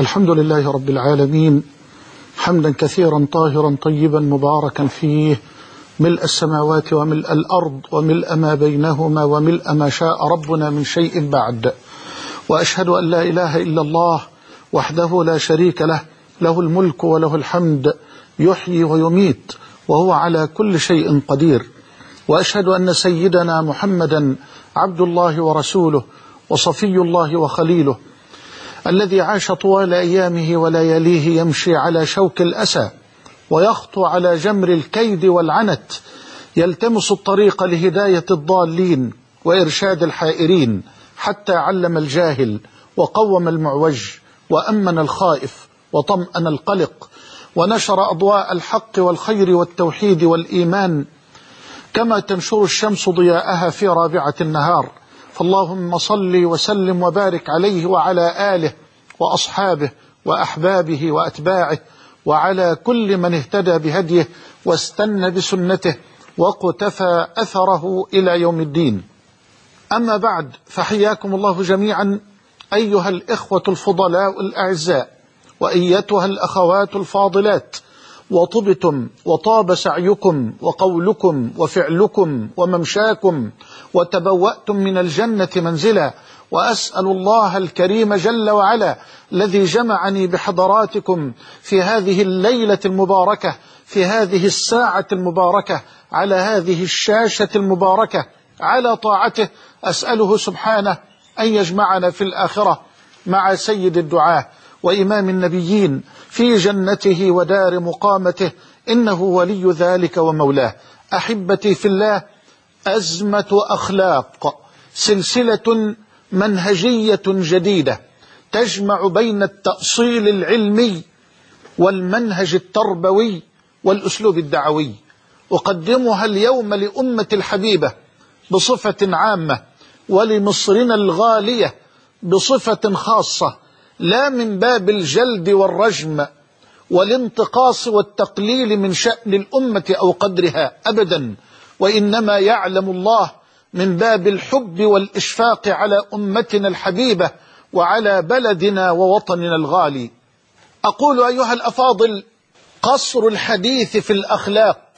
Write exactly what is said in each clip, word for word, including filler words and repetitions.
الحمد لله رب العالمين، حمدا كثيرا طاهرا طيبا مباركا فيه، ملء السماوات وملء الأرض وملء ما بينهما وملء ما شاء ربنا من شيء بعد. وأشهد أن لا إله إلا الله وحده لا شريك له، له الملك وله الحمد، يحيي ويميت وهو على كل شيء قدير. وأشهد أن سيدنا محمدا عبد الله ورسوله وصفي الله وخليله، الذي عاش طوال أيامه ولياليه يمشي على شوك الأسى ويخطو على جمر الكيد والعنت، يلتمس الطريق لهداية الضالين وإرشاد الحائرين، حتى علم الجاهل وقوم المعوج وأمن الخائف وطمأن القلق، ونشر أضواء الحق والخير والتوحيد والإيمان كما تنشر الشمس ضياءها في رابعة النهار. فاللهم صل وسلم وبارك عليه وعلى آله وأصحابه وأحبابه وأتباعه وعلى كل من اهتدى بهديه واستنى بسنته واقتفى أثره إلى يوم الدين. أما بعد، فحياكم الله جميعا أيها الإخوة الفضلاء الأعزاء، وأيتها الأخوات الفاضلات، وطبتم وطاب سعيكم وقولكم وفعلكم وممشاكم وتبوأتم من الجنة منزلا. وأسأل الله الكريم جل وعلا الذي جمعني بحضراتكم في هذه الليلة المباركة، في هذه الساعة المباركة، على هذه الشاشة المباركة، على طاعته، أسأله سبحانه أن يجمعنا في الآخرة مع سيد الدعاة وإمام النبيين في جنته ودار مقامته، إنه ولي ذلك ومولاه. أحبتي في الله، أزمة أخلاق، سلسلة منهجية جديدة تجمع بين التأصيل العلمي والمنهج التربوي والأسلوب الدعوي. أقدمها اليوم لأمة الحبيبة بصفة عامة، ولمصرنا الغالية بصفة خاصة، لا من باب الجلد والرجم والانتقاص والتقليل من شأن الأمة أو قدرها أبدا، وإنما يعلم الله من باب الحب والإشفاق على أمتنا الحبيبة وعلى بلدنا ووطننا الغالي. أقول أيها الأفاضل، قصر الحديث في الأخلاق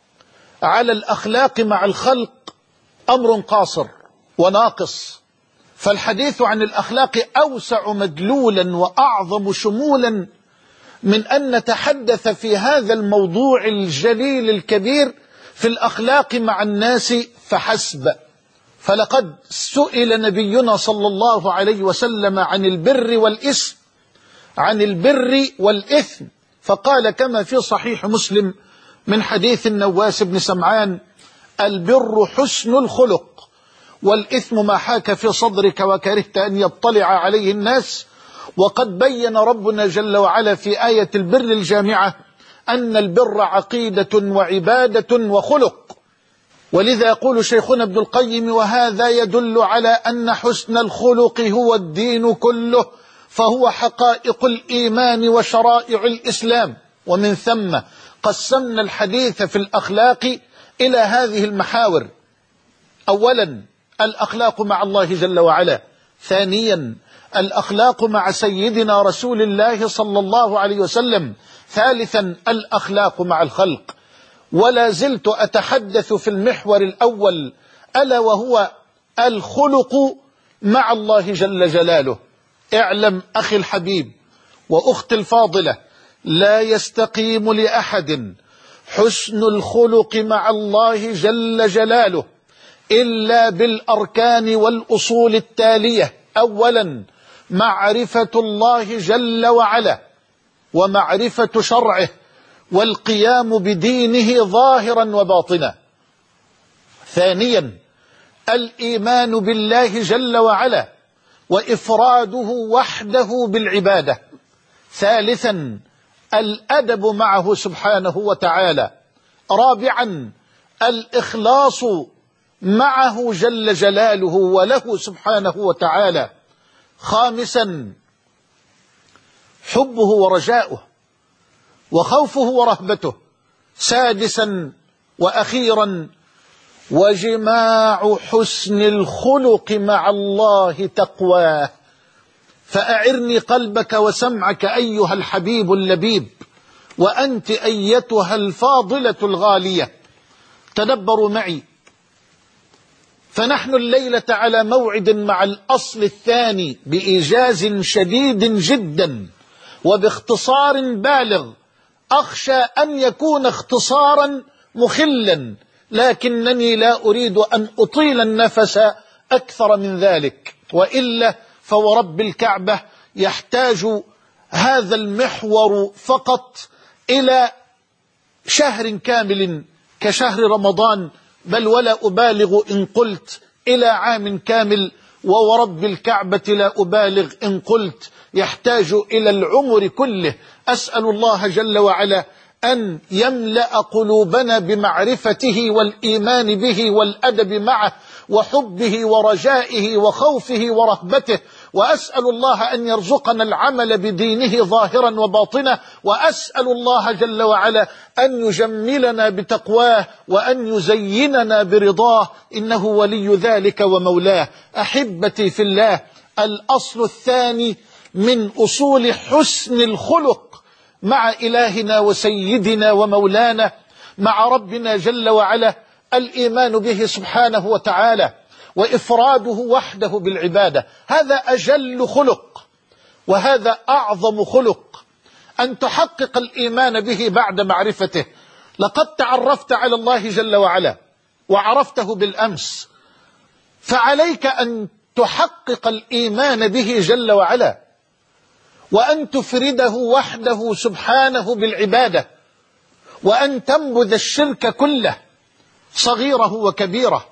على الأخلاق مع الخلق أمر قاصر وناقص، فالحديث عن الأخلاق أوسع مدلولا وأعظم شمولا من أن نتحدث في هذا الموضوع الجليل الكبير في الأخلاق مع الناس فحسب. فلقد سئل نبينا صلى الله عليه وسلم عن البر والإثم عن البر والإثم فقال كما في صحيح مسلم من حديث النواس بن سمعان: البر حسن الخلق، والإثم ما حاك في صدرك وكرهت أن يطلع عليه الناس. وقد بين ربنا جل وعلا في آية البر الجامعة أن البر عقيدة وعبادة وخلق. ولذا يقول شيخنا ابن القيم: وهذا يدل على أن حسن الخلق هو الدين كله، فهو حقائق الإيمان وشرائع الإسلام. ومن ثم قسمنا الحديث في الأخلاق إلى هذه المحاور: أولا الأخلاق مع الله جل وعلا، ثانيا الأخلاق مع سيدنا رسول الله صلى الله عليه وسلم، ثالثا الأخلاق مع الخلق. ولا زلت أتحدث في المحور الأول، ألا وهو الخلق مع الله جل جلاله. اعلم أخي الحبيب وأختي الفاضلة، لا يستقيم لأحد حسن الخلق مع الله جل جلاله إلا بالأركان والأصول التالية: أولا معرفة الله جل وعلا ومعرفة شرعه والقيام بدينه ظاهرا وباطنا. ثانيا الإيمان بالله جل وعلا وإفراده وحده بالعبادة. ثالثا الأدب معه سبحانه وتعالى. رابعا الإخلاص معه جل جلاله وله سبحانه وتعالى. خامسا حبه ورجاؤه وخوفه ورهبته. سادسا وأخيرا وجماع حسن الخلق مع الله تقواه. فأعرني قلبك وسمعك أيها الحبيب اللبيب، وأنت أيتها الفاضلة الغالية. تدبروا معي، فنحن الليلة على موعد مع الأصل الثاني بإيجاز شديد جدا وباختصار بالغ، أخشى أن يكون اختصارا مخلا، لكنني لا أريد أن أطيل النفس أكثر من ذلك، وإلا فورب الكعبة يحتاج هذا المحور فقط إلى شهر كامل كشهر رمضان، بل ولا أبالغ إن قلت إلى عام كامل، وورب الكعبة لا أبالغ إن قلت يحتاج إلى العمر كله. أسأل الله جل وعلا أن يملأ قلوبنا بمعرفته والإيمان به والأدب معه وحبه ورجائه وخوفه ورهبته، وأسأل الله أن يرزقنا العمل بدينه ظاهرا وباطنا، وأسأل الله جل وعلا أن يجملنا بتقواه وأن يزيننا برضاه، إنه ولي ذلك ومولاه. أحبتي في الله، الأصل الثاني من أصول حسن الخلق مع إلهنا وسيدنا ومولانا، مع ربنا جل وعلا، الإيمان به سبحانه وتعالى وإفراده وحده بالعبادة. هذا أجل خلق وهذا أعظم خلق، أن تحقق الإيمان به بعد معرفته. لقد تعرفت على الله جل وعلا وعرفته بالأمس، فعليك أن تحقق الإيمان به جل وعلا، وأن تفرده وحده سبحانه بالعبادة، وأن تنبذ الشرك كله، صغيره وكبيره،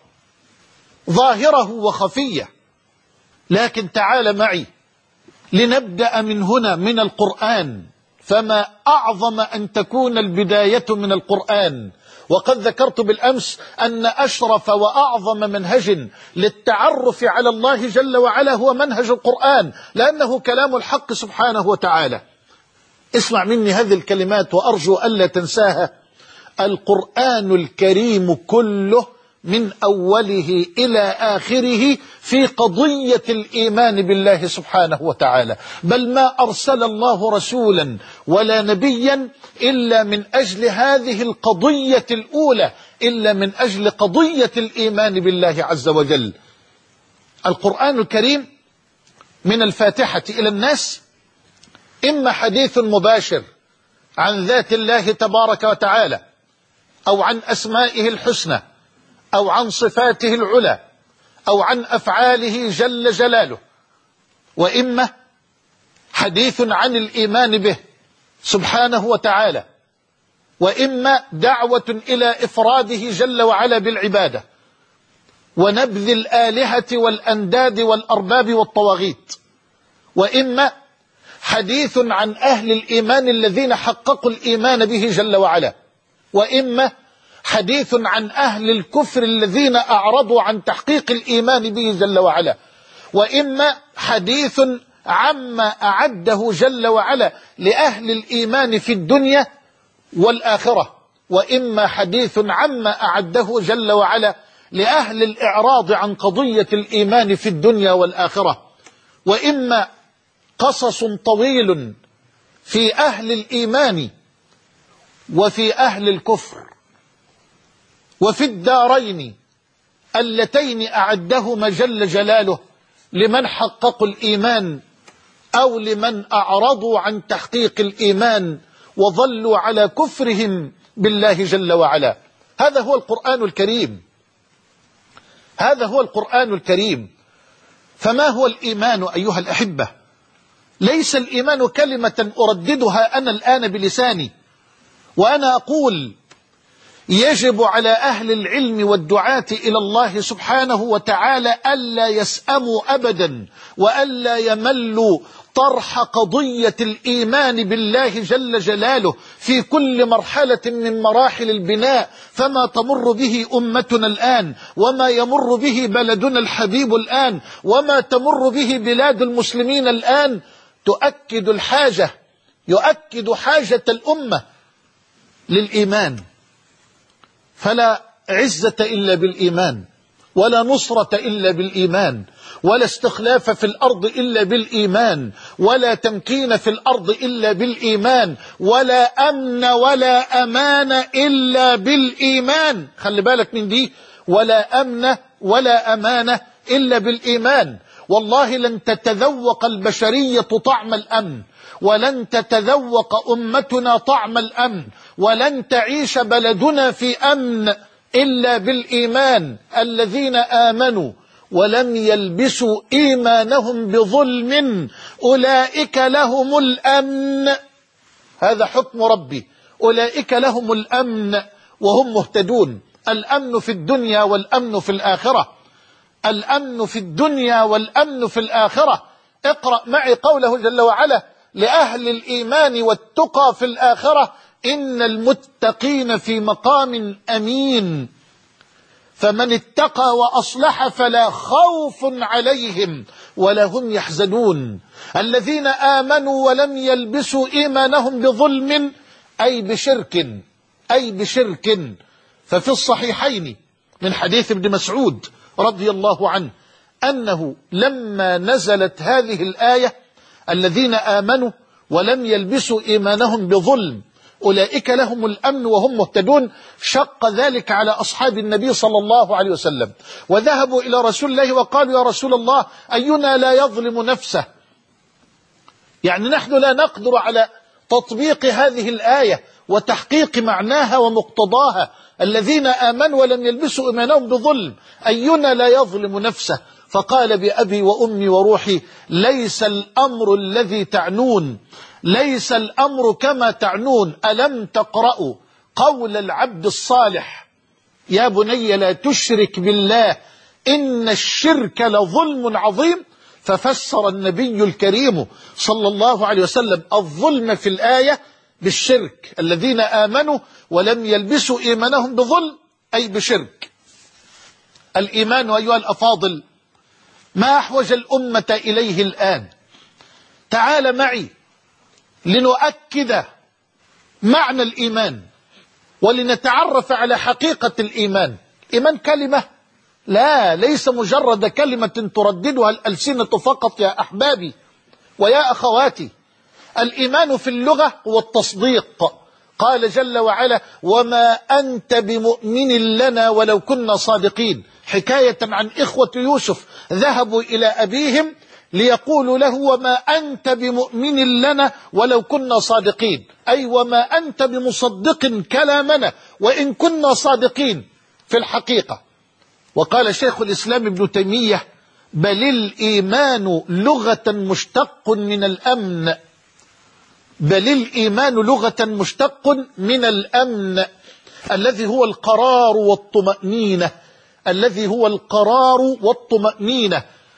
ظاهره وخفيه. لكن تعال معي لنبدأ من هنا، من القرآن، فما أعظم أن تكون البداية من القرآن. وقد ذكرت بالأمس أن أشرف وأعظم منهج للتعرف على الله جل وعلا هو منهج القرآن، لأنه كلام الحق سبحانه وتعالى. اسمع مني هذه الكلمات وأرجو ألا تنساها: القرآن الكريم كله من أوله إلى آخره في قضية الإيمان بالله سبحانه وتعالى، بل ما أرسل الله رسولا ولا نبيا إلا من أجل هذه القضية الأولى، إلا من أجل قضية الإيمان بالله عز وجل. القرآن الكريم من الفاتحة إلى الناس إما حديث مباشر عن ذات الله تبارك وتعالى، أو عن أسمائه الحسنى، أو عن صفاته العلى، أو عن أفعاله جل جلاله، وإما حديث عن الإيمان به سبحانه وتعالى، وإما دعوة إلى إفراده جل وعلا بالعبادة ونبذ الآلهة والأنداد والأرباب والطواغيت، وإما حديث عن أهل الإيمان الذين حققوا الإيمان به جل وعلا، وإما حديث عن أهل الكفر الذين أعرضوا عن تحقيق الإيمان به جل وعلا، وإما حديث عما أعده جل وعلا لأهل الإيمان في الدنيا والآخرة، وإما حديث عما أعده جل وعلا لأهل الإعراض عن قضية الإيمان في الدنيا والآخرة، وإما قصص طويل في أهل الإيمان وفي أهل الكفر وفي الدارين اللتين أعدهما جل جلاله لمن حققوا الإيمان أو لمن أعرضوا عن تحقيق الإيمان وظلوا على كفرهم بالله جل وعلا. هذا هو القرآن الكريم، هذا هو القرآن الكريم. فما هو الإيمان أيها الأحبة؟ ليس الإيمان كلمة أرددها أنا الآن بلساني وأنا أقول يجب على أهل العلم والدعاة إلى الله سبحانه وتعالى ألا يسأموا أبدا وألا يملوا طرح قضية الإيمان بالله جل جلاله في كل مرحلة من مراحل البناء. فما تمر به أمتنا الآن، وما يمر به بلدنا الحبيب الآن، وما تمر به بلاد المسلمين الآن تؤكد الحاجة، يؤكد حاجة الأمة للإيمان. فلا عزة إلا بالإيمان، ولا نصرة إلا بالإيمان، ولا استخلاف في الأرض إلا بالإيمان، ولا تمكين في الأرض إلا بالإيمان، ولا أمن ولا أمان إلا بالإيمان. خلي بالك من دي، ولا أمن ولا أمان إلا بالإيمان. والله لن تتذوق البشرية طعم الأمن، ولن تتذوق أمتنا طعم الأمن، ولن تعيش بلدنا في أمن إلا بالإيمان. الذين آمنوا ولم يلبسوا إيمانهم بظلم أولئك لهم الأمن. هذا حكم ربي، أولئك لهم الأمن وهم مهتدون. الأمن في الدنيا والأمن في الآخرة، الأمن في الدنيا والأمن في الآخرة. اقرأ معي قوله جل وعلا لأهل الإيمان والتقى في الآخرة: إن المتقين في مقام أمين، فمن اتقى وأصلح فلا خوف عليهم ولا هم يحزنون. الذين آمنوا ولم يلبسوا إيمانهم بظلم، أي بشرك، أي بشرك. ففي الصحيحين من حديث ابن مسعود رضي الله عنه أنه لما نزلت هذه الآية: الذين آمنوا ولم يلبسوا إيمانهم بظلم أولئك لهم الأمن وهم مهتدون، شق ذلك على أصحاب النبي صلى الله عليه وسلم، وذهبوا إلى رسول الله وقالوا: يا رسول الله، أينا لا يظلم نفسه؟ يعني نحن لا نقدر على تطبيق هذه الآية وتحقيق معناها ومقتضاها. الذين آمنوا ولم يلبسوا إيمانهم بظلم، أينا لا يظلم نفسه؟ فقال: بأبي وأمي وروحي، ليس الأمر الذي تعنون، ليس الأمر كما تعنون. ألم تقرأوا قول العبد الصالح: يا بني لا تشرك بالله إن الشرك لظلم عظيم؟ ففسر النبي الكريم صلى الله عليه وسلم الظلم في الآية بالشرك. الذين آمنوا ولم يلبسوا إيمانهم بظلم، أي بشرك. الإيمان أيها الأفاضل ما أحوج الأمة إليه الآن. تعال معي لنؤكد معنى الإيمان ولنتعرف على حقيقة الإيمان. إيمان كلمة؟ لا، ليس مجرد كلمة ترددها الألسنة فقط يا أحبابي ويا أخواتي. الإيمان في اللغة هو التصديق. قال جل وعلا: وما أنت بمؤمن لنا ولو كنا صادقين، حكاية عن إخوة يوسف ذهبوا إلى أبيهم ليقولوا له: وما أنت بمؤمن لنا ولو كنا صادقين، أي وما أنت بمصدق كلامنا وإن كنا صادقين في الحقيقة. وقال شيخ الإسلام ابن تيمية: بل الإيمان لغة مشتق من الأمن، بل الإيمان لغة مشتق من الأمن، الذي هو القرار والطمأنينة، الذي هو القرار والطمأنينة.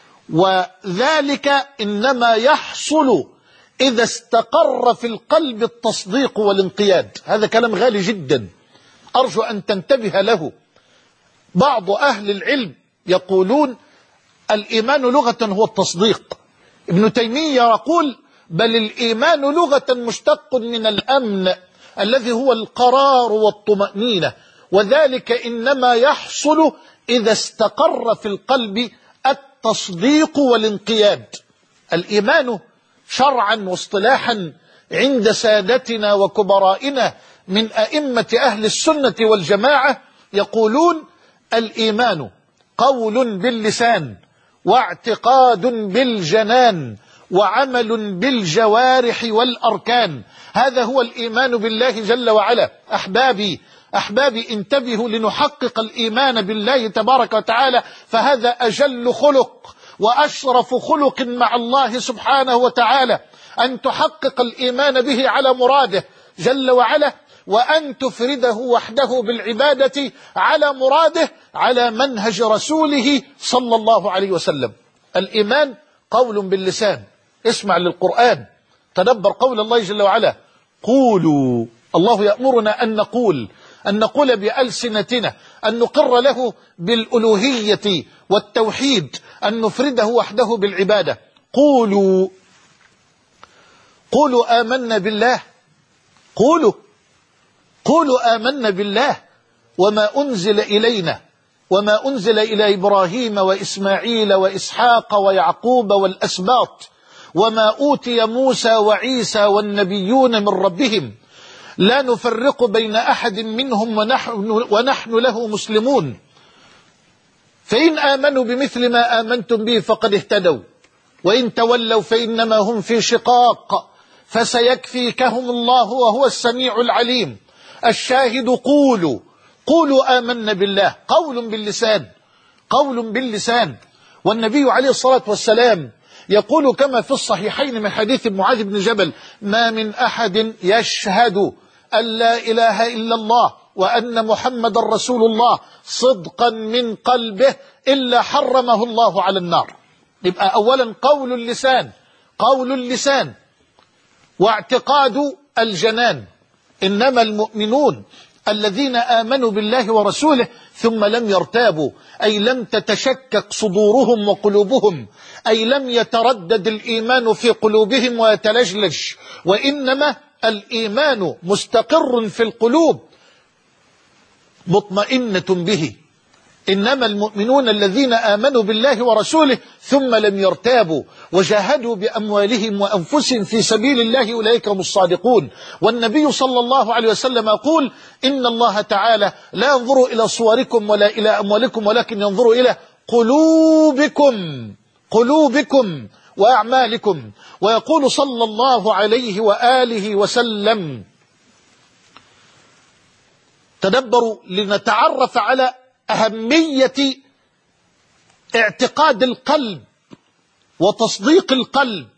وذلك إنما يحصل إذا استقر في القلب التصديق والانقياد. هذا كلام غالي جدا، أرجو أن تنتبه له. بعض أهل العلم يقولون الإيمان لغة هو التصديق. ابن تيمية يقول: بل الإيمان لغة مشتق من الأمن، الذي هو القرار والطمأنينة، وذلك إنما يحصل إذا استقر في القلب التصديق والانقياد. الإيمان شرعا واصطلاحا عند سادتنا وكبرائنا من أئمة أهل السنة والجماعة يقولون: الإيمان قول باللسان، واعتقاد بالجنان، وعمل بالجوارح والأركان. هذا هو الإيمان بالله جل وعلا. أحبابي أحبابي انتبهوا لنحقق الإيمان بالله تبارك وتعالى، فهذا أجل خلق وأشرف خلق مع الله سبحانه وتعالى، أن تحقق الإيمان به على مراده جل وعلا، وأن تفرده وحده بالعبادة على مراده، على منهج رسوله صلى الله عليه وسلم. الإيمان قول باللسان. اسمع للقرآن، تدبر قول الله جل وعلا: قولوا. الله يأمرنا أن نقول، أن نقول بألسنتنا، أن نقر له بالألوهية والتوحيد، أن نفرده وحده بالعبادة. قولوا قولوا آمنا بالله، قولوا قولوا آمنا بالله وما أنزل إلينا وما أنزل إلى إبراهيم وإسماعيل وإسحاق ويعقوب والأسباط وما أوتي موسى وعيسى والنبيون من ربهم لا نفرق بين أحد منهم ونحن, ونحن له مسلمون فإن آمنوا بمثل ما آمنتم به فقد اهتدوا وإن تولوا فإنما هم في شقاق فسيكفيكهم الله وهو السميع العليم. الشاهد قولوا قولوا آمنا بالله، قول باللسان قول باللسان. والنبي عليه الصلاة والسلام يقول كما في الصحيحين من حديث معاذ بن جبل: ما من أحد يشهد أن لا إله إلا الله وأن محمد رسول الله صدقا من قلبه إلا حرمه الله على النار. يبقى أولا قول اللسان قول اللسان واعتقاد الجنان. إنما المؤمنون الذين آمنوا بالله ورسوله ثم لم يرتابوا، أي لم تتشكك صدورهم وقلوبهم، أي لم يتردد الإيمان في قلوبهم ويتلجلج، وإنما الإيمان مستقر في القلوب مطمئنة به. إنما المؤمنون الذين آمنوا بالله ورسوله ثم لم يرتابوا وجاهدوا بأموالهم وأنفسهم في سبيل الله أولئك هم الصادقون. والنبي صلى الله عليه وسلم يقول: إن الله تعالى لا ينظر إلى صوركم ولا إلى أموالكم ولكن ينظر إلى قلوبكم قلوبكم وأعمالكم. ويقول صلى الله عليه وآله وسلم: تدبروا لنتعرف على أهمية اعتقاد القلب وتصديق القلب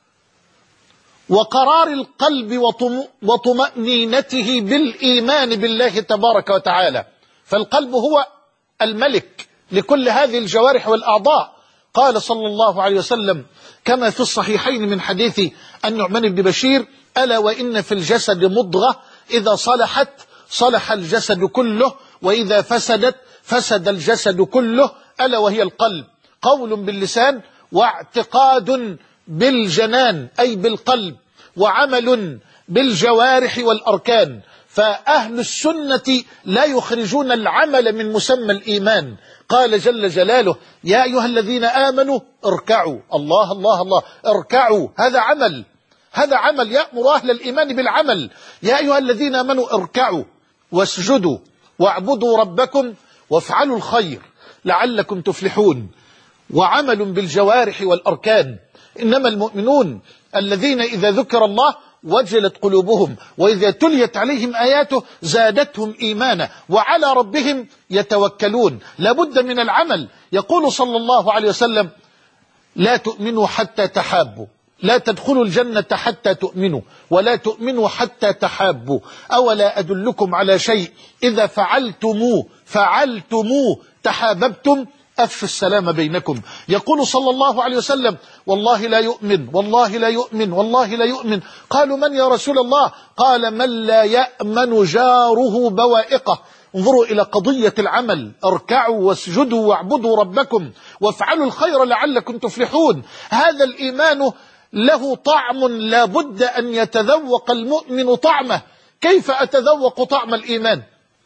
وقرار القلب وطمأنينته بالإيمان بالله تبارك وتعالى. فالقلب هو الملك لكل هذه الجوارح والأعضاء. قال صلى الله عليه وسلم كما في الصحيحين من حديث النعمان بن بشير: ألا وإن في الجسد مضغة إذا صلحت صلح الجسد كله وإذا فسدت فسد الجسد كله، ألا وهي القلب. قول باللسان واعتقاد بالجنان أي بالقلب وعمل بالجوارح والأركان. فأهل السنة لا يخرجون العمل من مسمى الإيمان. قال جل جلاله: يا أيها الذين آمنوا اركعوا. الله الله الله اركعوا، هذا عمل هذا عمل يأمر أهل الإيمان بالعمل. يا أيها الذين آمنوا اركعوا واسجدوا واعبدوا ربكم وافعلوا الخير لعلكم تفلحون. وعمل بالجوارح والأركان. إنما المؤمنون الذين إذا ذكر الله وجلت قلوبهم وإذا تليت عليهم آياته زادتهم إيمانا وعلى ربهم يتوكلون. لابد من العمل. يقول صلى الله عليه وسلم: لا تؤمنوا حتى تحابوا، لا تدخلوا الجنة حتى تؤمنوا، ولا تؤمنوا حتى تحابوا. أولا أدلكم على شيء إذا فعلتموه فعلتموه تحاببتم أفشوا السلام بينكم. يقول صلى الله عليه وسلم: والله لا يؤمن والله لا يؤمن والله لا يؤمن. قالوا: من يا رسول الله؟ قال: من لا يأمن جاره بوائقه. انظروا إلى قضية العمل. اركعوا واسجدوا واعبدوا ربكم وافعلوا الخير لعلكم تفلحون. هذا الإيمان له طعم لا بد أن يتذوق المؤمن طعمه. كيف أتذوق طعم الإيمان؟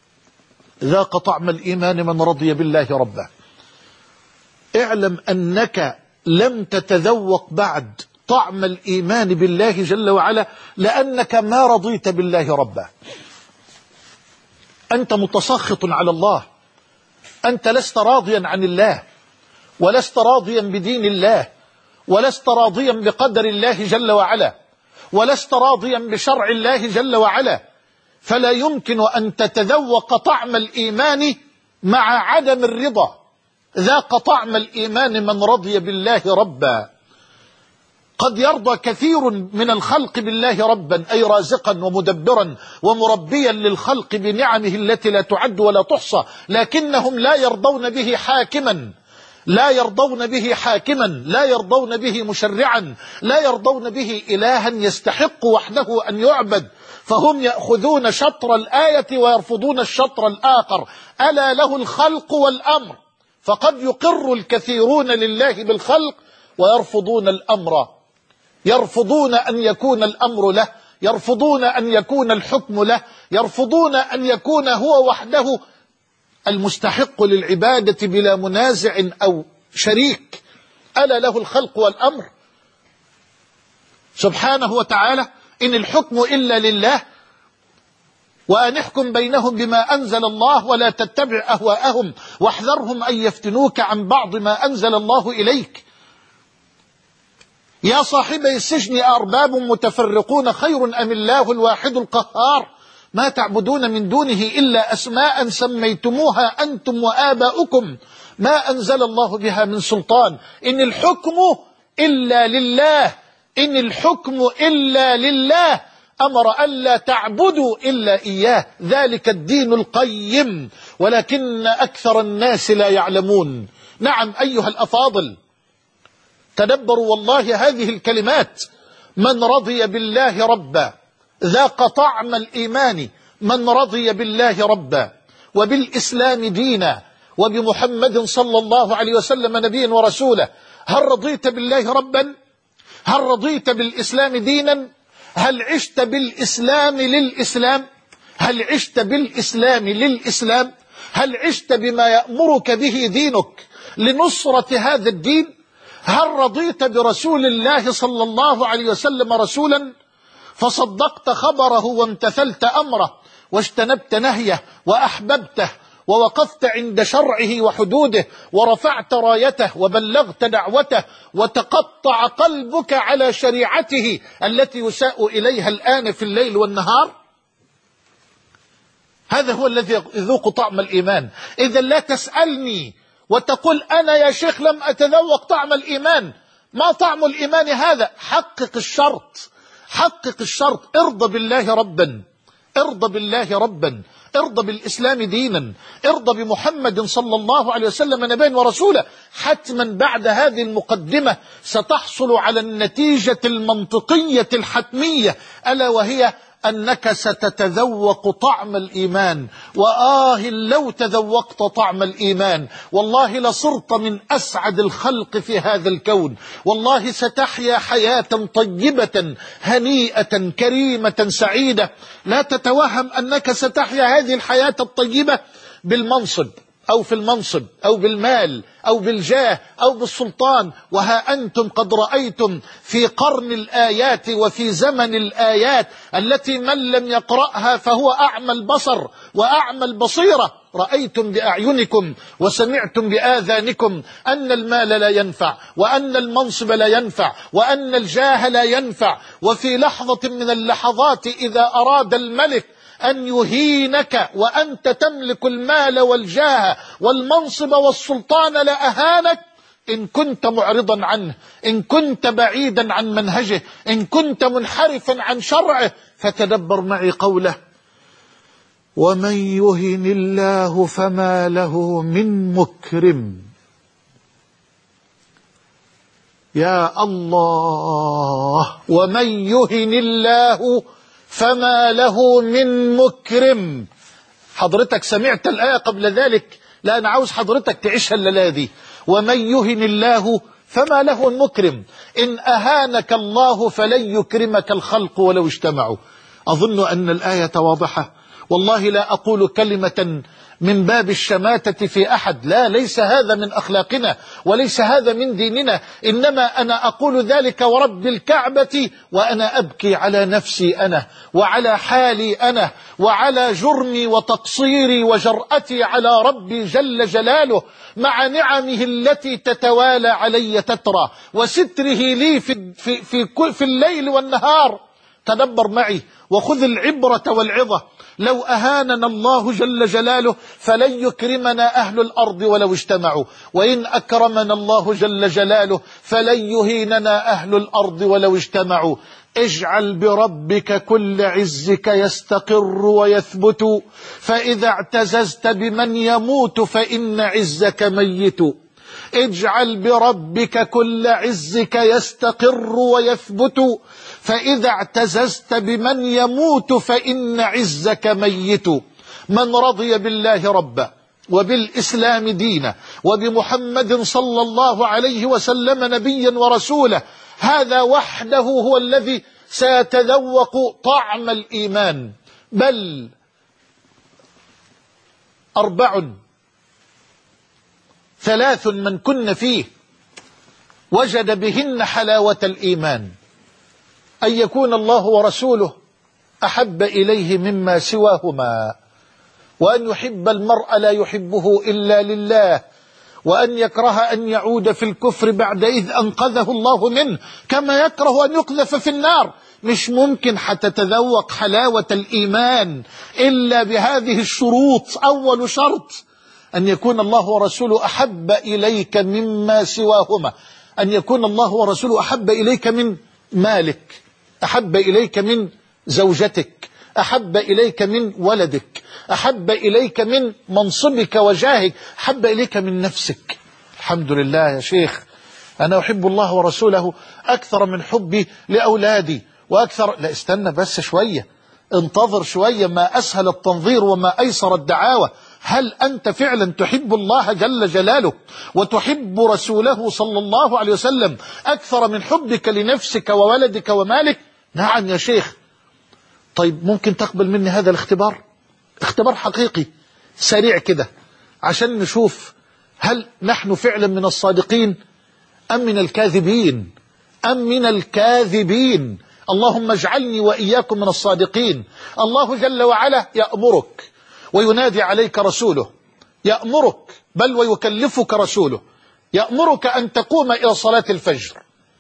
ذاق طعم الإيمان من رضي بالله ربا. اعلم أنك لم تتذوق بعد طعم الإيمان بالله جل وعلا لأنك ما رضيت بالله ربا. أنت متسخط على الله، أنت لست راضيا عن الله، ولست راضيا بدين الله، ولست راضيا بقدر الله جل وعلا، ولست راضيا بشرع الله جل وعلا. فلا يمكن أن تتذوق طعم الإيمان مع عدم الرضا. ذاق طعم الإيمان من رضي بالله ربا. قد يرضى كثير من الخلق بالله ربا، أي رازقا ومدبرا ومربيا للخلق بنعمه التي لا تعد ولا تحصى، لكنهم لا يرضون به حاكما لا يرضون به حاكما لا يرضون به مشرعا، لا يرضون به إلها يستحق وحده أن يعبد. فهم يأخذون شطر الآية ويرفضون الشطر الآخر. ألا له الخلق والأمر. فقد يقر الكثيرون لله بالخلق ويرفضون الأمر، يرفضون أن يكون الأمر له، يرفضون أن يكون الحكم له، يرفضون أن يكون هو وحده المستحق للعبادة بلا منازع أو شريك، ألا له الخلق والأمر سبحانه وتعالى. إن الحكم إلا لله، وأن احكم بينهم بما أنزل الله ولا تتبع أهواءهم واحذرهم أن يفتنوك عن بعض ما أنزل الله إليك. يا صاحبي السجن أرباب متفرقون خير أم الله الواحد القهار ما تعبدون من دونه إلا أسماء سميتموها أنتم وآباؤكم ما أنزل الله بها من سلطان. إن الحكم إلا لله، إن الحكم إلا لله، أمر ألا تعبدوا إلا إياه، ذلك الدين القيم ولكن أكثر الناس لا يعلمون. نعم أيها الأفاضل، تدبروا والله هذه الكلمات. من رضي بالله ربا ذاق طعم الإيمان، من رضي بالله ربا وبالإسلام دينا وبمحمد صلى الله عليه وسلم نبيا ورسولا. هل رضيت بالله ربا؟ هل رضيت بالإسلام دينا؟ هل عشت بالإسلام للإسلام؟ هل عشت بالإسلام للإسلام؟ هل عشت بما يأمرك به دينك لنصرة هذا الدين؟ هل رضيت برسول الله صلى الله عليه وسلم رسولا فصدقت خبره وامتثلت أمره واجتنبت نهيه وأحببته ووقفت عند شرعه وحدوده ورفعت رايته وبلغت دعوته وتقطع قلبك على شريعته التي يساء إليها الآن في الليل والنهار؟ هذا هو الذي يذوق طعم الإيمان. إذا لا تسألني وتقول أنا يا شيخ لم أتذوق طعم الإيمان. ما طعم الإيمان هذا؟ حقق الشرط، حقق الشرط. ارضى بالله ربا، ارضى بالله ربا، ارضى بالإسلام دينا، ارضى بمحمد صلى الله عليه وسلم نبيا ورسولا. حتما بعد هذه المقدمة ستحصل على النتيجة المنطقية الحتمية، ألا وهي أنك ستتذوق طعم الإيمان. وآه لو تذوقت طعم الإيمان والله لصرت من أسعد الخلق في هذا الكون. والله ستحيا حياة طيبة هنيئة كريمة سعيدة. لا تتوهم أنك ستحيا هذه الحياة الطيبة بالمنصب أو في المنصب أو بالمال أو بالجاه أو بالسلطان. وها أنتم قد رأيتم في قرن الآيات وفي زمن الآيات التي من لم يقرأها فهو أعمى البصر وأعمى البصيرة. رأيتم بأعينكم وسمعتم بآذانكم أن المال لا ينفع، وأن المنصب لا ينفع، وأن الجاه لا ينفع. وفي لحظة من اللحظات إذا أراد الملك أن يهينك وأنت تملك المال والجاه والمنصب والسلطان لأهانك إن كنت معرضا عنه، إن كنت بعيدا عن منهجه، إن كنت منحرفا عن شرعه. فتدبر معي قوله: ومن يهن الله فما له من مكرم. يا الله، ومن يهن الله فما له من مكرم. حضرتك سمعت الآية قبل ذلك؟ لا، أنا عاوز حضرتك تعيشها الليلة دي. ومن يهن الله فما له من مكرم. إن أهانك الله فلن يكرمك الخلق ولو اجتمعوا. أظن أن الآية واضحة. والله لا أقول كلمة من باب الشماتة في أحد، لا، ليس هذا من أخلاقنا وليس هذا من ديننا. إنما أنا أقول ذلك ورب الكعبة وأنا أبكي على نفسي أنا وعلى حالي أنا وعلى جرمي وتقصيري وجرأتي على ربي جل جلاله مع نعمه التي تتوالى علي تترى وستره لي في, في, في, في الليل والنهار. تدبر معي وخذ العبرة والعظة. لو أهاننا الله جل جلاله فلن يكرمنا أهل الأرض ولو اجتمعوا، وإن أكرمنا الله جل جلاله فلن يهيننا أهل الأرض ولو اجتمعوا. اجعل بربك كل عزك يستقر ويثبت، فإذا اعتززت بمن يموت فإن عزك ميت. اجعل بربك كل عزك يستقر ويثبت، فإذا اعتززت بمن يموت فإن عزك ميت. من رضي بالله ربا وبالإسلام دينا وبمحمد صلى الله عليه وسلم نبيا ورسولا، هذا وحده هو الذي سيتذوق طعم الإيمان. بل أربع ثلاث من كن فيه وجد بهن حلاوة الإيمان: أن يكون الله ورسوله أحب إليه مما سواهما، وأن يحب المرء لا يحبه إلا لله، وأن يكره أن يعود في الكفر بعد إذ أنقذه الله منه، كما يكره أن يقذف في النار. مش ممكن حتتذوق حلاوة الإيمان إلا بهذه الشروط. أول شرط أن يكون الله ورسوله أحب إليك مما سواهما، أن يكون الله ورسوله أحب إليك من مالك، أحب إليك من زوجتك، أحب إليك من ولدك، أحب إليك من منصبك وجاهك، أحب إليك من نفسك. الحمد لله يا شيخ، أنا أحب الله ورسوله أكثر من حبي لأولادي وأكثر. لا استنى بس شوية، انتظر شوية. ما أسهل التنظير وما أيسر الدعاوة. هل أنت فعلا تحب الله جل جلاله وتحب رسوله صلى الله عليه وسلم أكثر من حبك لنفسك وولدك ومالك؟ نعم يا شيخ. طيب ممكن تقبل مني هذا الاختبار؟ اختبار حقيقي سريع كده عشان نشوف هل نحن فعلا من الصادقين أم من الكاذبين، أم من الكاذبين. اللهم اجعلني وإياكم من الصادقين. الله جل وعلا يأمرك وينادي عليك رسوله، يأمرك بل ويكلفك رسوله، يأمرك أن تقوم إلى صلاة الفجر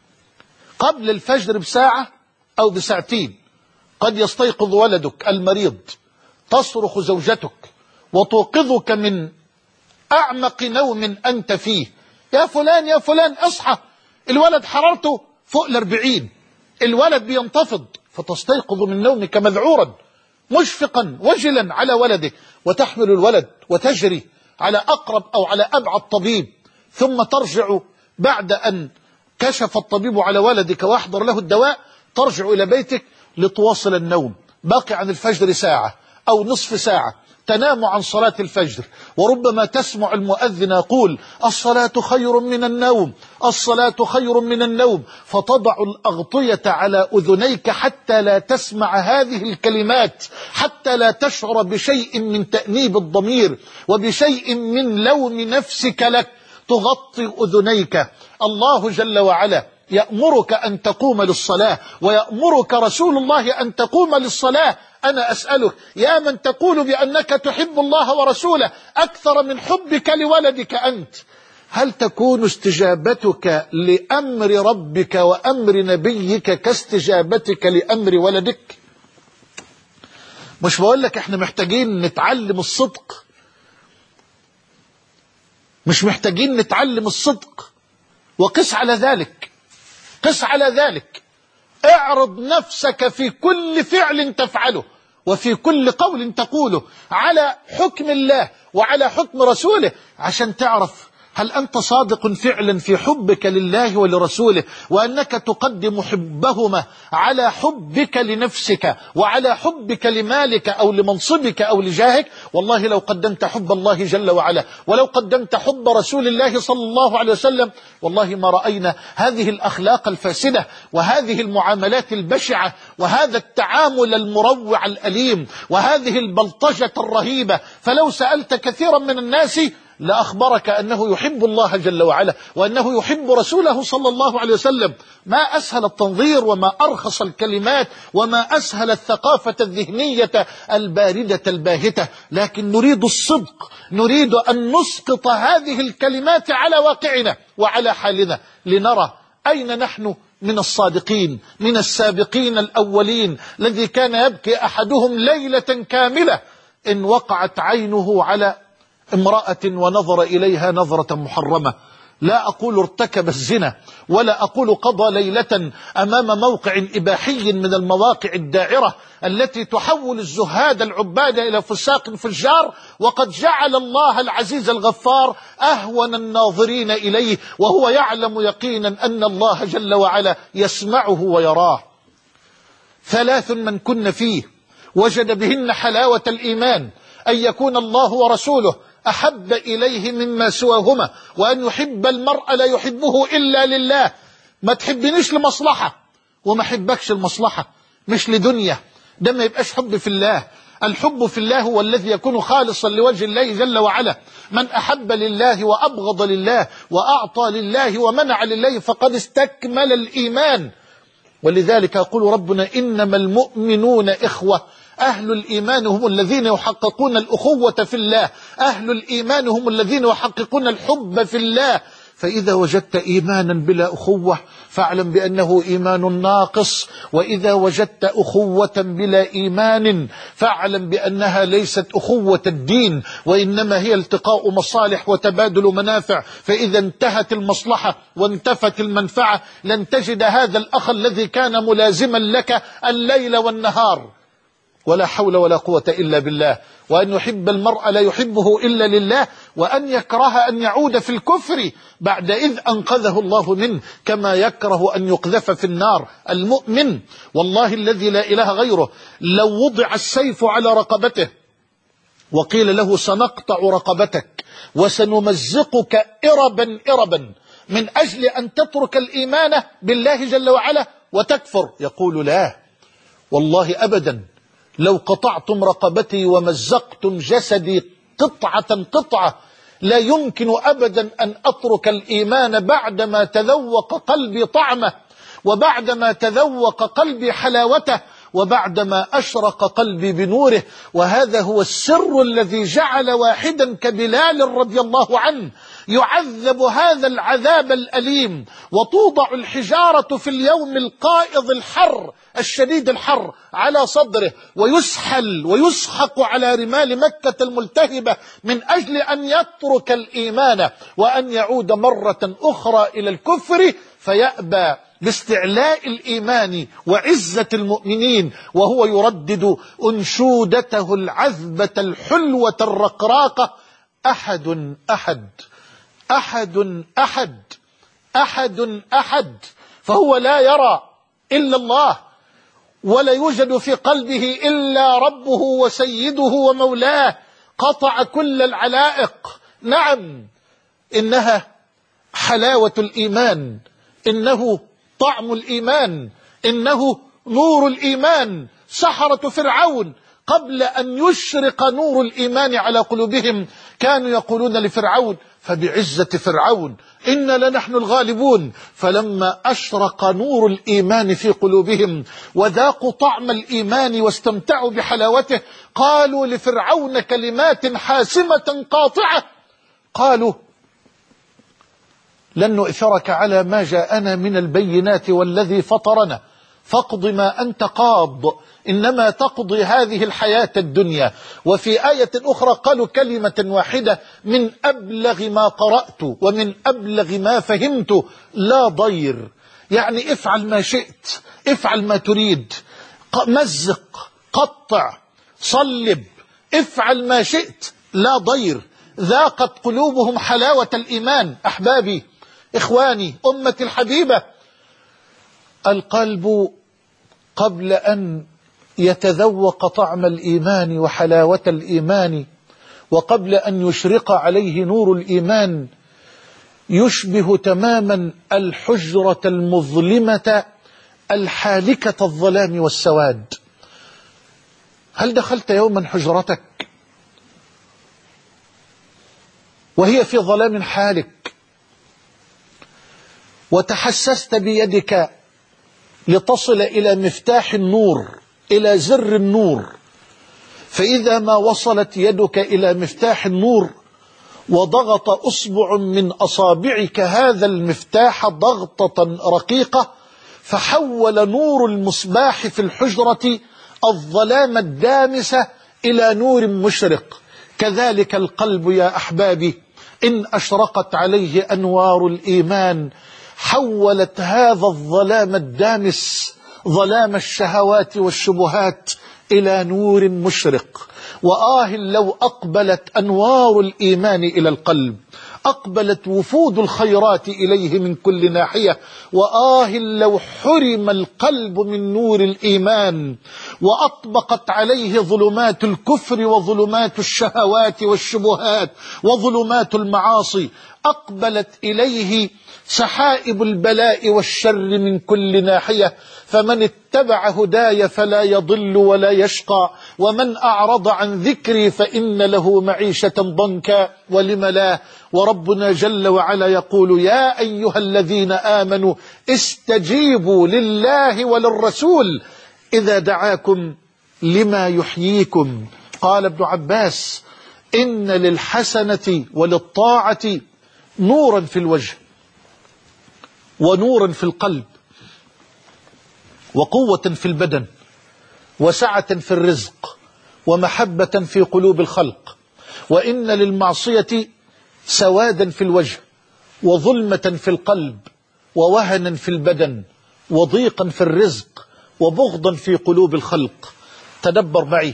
قبل الفجر بساعة أو بساعتين. قد يستيقظ ولدك المريض، تصرخ زوجتك وتوقظك من أعمق نوم أنت فيه: يا فلان يا فلان اصحى، الولد حرارته فوق الأربعين، الولد بينتفض. فتستيقظ من نومك مذعورا مشفقا وجلا على ولدك، وتحمل الولد وتجري على أقرب أو على أبعد طبيب، ثم ترجع بعد أن كشف الطبيب على ولدك وأحضر له الدواء، ترجع إلى بيتك لتواصل النوم. باقي عن الفجر ساعة أو نصف ساعة، تنام عن صلاة الفجر، وربما تسمع المؤذن يقول: الصلاة خير من النوم، الصلاة خير من النوم، فتضع الأغطية على أذنيك حتى لا تسمع هذه الكلمات، حتى لا تشعر بشيء من تأنيب الضمير وبشيء من لوم نفسك لك، تغطي أذنيك. الله جل وعلا يأمرك أن تقوم للصلاة، ويأمرك رسول الله أن تقوم للصلاة. أنا أسألك يا من تقول بأنك تحب الله ورسوله أكثر من حبك لولدك أنت، هل تكون استجابتك لأمر ربك وأمر نبيك كاستجابتك لأمر ولدك؟ مش بقول لك احنا محتاجين نتعلم الصدق، مش محتاجين نتعلم الصدق؟ وقس على ذلك، قس على ذلك. اعرض نفسك في كل فعل تفعله وفي كل قول تقوله على حكم الله وعلى حكم رسوله، عشان تعرف هل أنت صادق فعلا في حبك لله ولرسوله، وأنك تقدم حبهما على حبك لنفسك وعلى حبك لمالك أو لمنصبك أو لجاهك. والله لو قدمت حب الله جل وعلا ولو قدمت حب رسول الله صلى الله عليه وسلم، والله ما رأينا هذه الأخلاق الفاسدة وهذه المعاملات البشعة وهذا التعامل المروع الأليم وهذه البلطجة الرهيبة. فلو سألت كثيرا من الناس لأخبرك أنه يحب الله جل وعلا وأنه يحب رسوله صلى الله عليه وسلم. ما أسهل التنظير وما أرخص الكلمات وما أسهل الثقافة الذهنية الباردة الباهتة، لكن نريد الصدق، نريد أن نسقط هذه الكلمات على واقعنا وعلى حالنا لنرى أين نحن من الصادقين، من السابقين الأولين، الذي كان يبكي أحدهم ليلة كاملة إن وقعت عينه على امرأة ونظر إليها نظرة محرمة. لا أقول ارتكب الزنا ولا أقول قضى ليلة أمام موقع إباحي من المواقع الداعرة التي تحول الزهاد العباد إلى فساق فجار، وقد جعل الله العزيز الغفار أهون الناظرين إليه، وهو يعلم يقينا أن الله جل وعلا يسمعه ويراه. ثلاث من كن فيه وجد بهن حلاوة الإيمان: أن يكون الله ورسوله أحب إليه مما سواهما، وأن يحب المرء لا يحبه إلا لله. ما تحبنيش لمصلحة وما حبكش المصلحة، مش لدنيا، ده ما يبقاش حب في الله. الحب في الله هو الذي يكون خالصا لوجه الله جل وعلا. من أحب لله وأبغض لله وأعطى لله ومنع لله فقد استكمل الإيمان. ولذلك يقول ربنا إنما المؤمنون إخوة. أهل الإيمان هم الذين يحققون الأخوة في الله، أهل الإيمان هم الذين يحققون الحب في الله. فإذا وجدت إيمانا بلا أخوة فاعلم بأنه إيمان ناقص، وإذا وجدت أخوة بلا إيمان فاعلم بأنها ليست أخوة الدين، وإنما هي التقاء مصالح وتبادل منافع. فإذا انتهت المصلحة وانتفت المنفعة لن تجد هذا الأخ الذي كان ملازما لك الليل والنهار. ولا حول ولا قوة إلا بالله. وأن يحب المرء لا يحبه إلا لله، وأن يكره أن يعود في الكفر بعد إذ أنقذه الله منه، كما يكره أن يقذف في النار. المؤمن والله الذي لا إله غيره لو وضع السيف على رقبته وقيل له سنقطع رقبتك وسنمزقك إربا إربا من أجل أن تترك الإيمان بالله جل وعلا وتكفر، يقول لا والله أبدا، لو قطعتم رقبتي ومزقتم جسدي قطعة قطعة لا يمكن أبدا أن أترك الإيمان بعدما تذوق قلبي طعمه، وبعدما تذوق قلبي حلاوته، وبعدما أشرق قلبي بنوره. وهذا هو السر الذي جعل واحدا كبلال رضي الله عنه يعذب هذا العذاب الأليم، وتوضع الحجارة في اليوم القائض الحر الشديد الحر على صدره، ويسحل ويسحق على رمال مكة الملتهبة من أجل أن يترك الإيمان وأن يعود مرة أخرى إلى الكفر، فيأبى باستعلاء الإيمان وعزة المؤمنين وهو يردد أنشودته العذبة الحلوة الرقراقة: أحد أحد أحد أحد أحد أحد. فهو لا يرى إلا الله، ولا يوجد في قلبه إلا ربه وسيده ومولاه، قطع كل العلائق. نعم، إنها حلاوة الإيمان، إنه طعم الإيمان، إنه نور الإيمان. سحرة فرعون قبل أن يشرق نور الإيمان على قلوبهم كانوا يقولون لفرعون: فبعزة فرعون إنا لنحن الغالبون. فلما أشرق نور الإيمان في قلوبهم وذاقوا طعم الإيمان واستمتعوا بحلاوته قالوا لفرعون كلمات حاسمة قاطعة، قالوا: لن نؤثرك على ما جاءنا من البينات والذي فطرنا فاقض ما أنت قاض إنما تقضي هذه الحياة الدنيا. وفي آية أخرى قالوا كلمة واحدة: من أبلغ ما قرأت ومن أبلغ ما فهمت لا ضير. يعني افعل ما شئت، افعل ما تريد، مزق، قطع، صلب، افعل ما شئت لا ضير. ذاقت قلوبهم حلاوة الإيمان. أحبابي، إخواني، أمتي الحبيبة، القلب قبل أن يتذوق طعم الإيمان وحلاوة الإيمان وقبل أن يشرق عليه نور الإيمان يشبه تماما الحجرة المظلمة الحالكة الظلام والسواد. هل دخلت يوما حجرتك وهي في ظلام حالك وتحسست بيدك لتصل إلى مفتاح النور، إلى زر النور، فإذا ما وصلت يدك إلى مفتاح النور وضغط أصبع من أصابعك هذا المفتاح ضغطة رقيقة فحول نور المصباح في الحجرة الظلام الدامس إلى نور مشرق، كذلك القلب يا أحبابي إن أشرقت عليه أنوار الإيمان حولت هذا الظلام الدامس، ظلام الشهوات والشبهات، إلى نور مشرق. وآه لو أقبلت أنوار الإيمان إلى القلب، أقبلت وفود الخيرات إليه من كل ناحية، وآه لو حرم القلب من نور الإيمان وأطبقت عليه ظلمات الكفر وظلمات الشهوات والشبهات وظلمات المعاصي. أقبلت إليه سحائب البلاء والشر من كل ناحية، فمن اتبع هداي فلا يضل ولا يشقى، ومن أعرض عن ذكري فإن له معيشة ضنكا ولم لا. وربنا جل وعلا يقول: يا أيها الذين آمنوا استجيبوا لله وللرسول إذا دعاكم لما يحييكم. قال ابن عباس: إن للحسنة وللطاعة نورا في الوجه، ونورا في القلب، وقوة في البدن، وسعة في الرزق، ومحبة في قلوب الخلق. وإن للمعصية سوادا في الوجه، وظلمة في القلب، ووهنا في البدن، وضيقا في الرزق، وبغضا في قلوب الخلق. تدبر معي،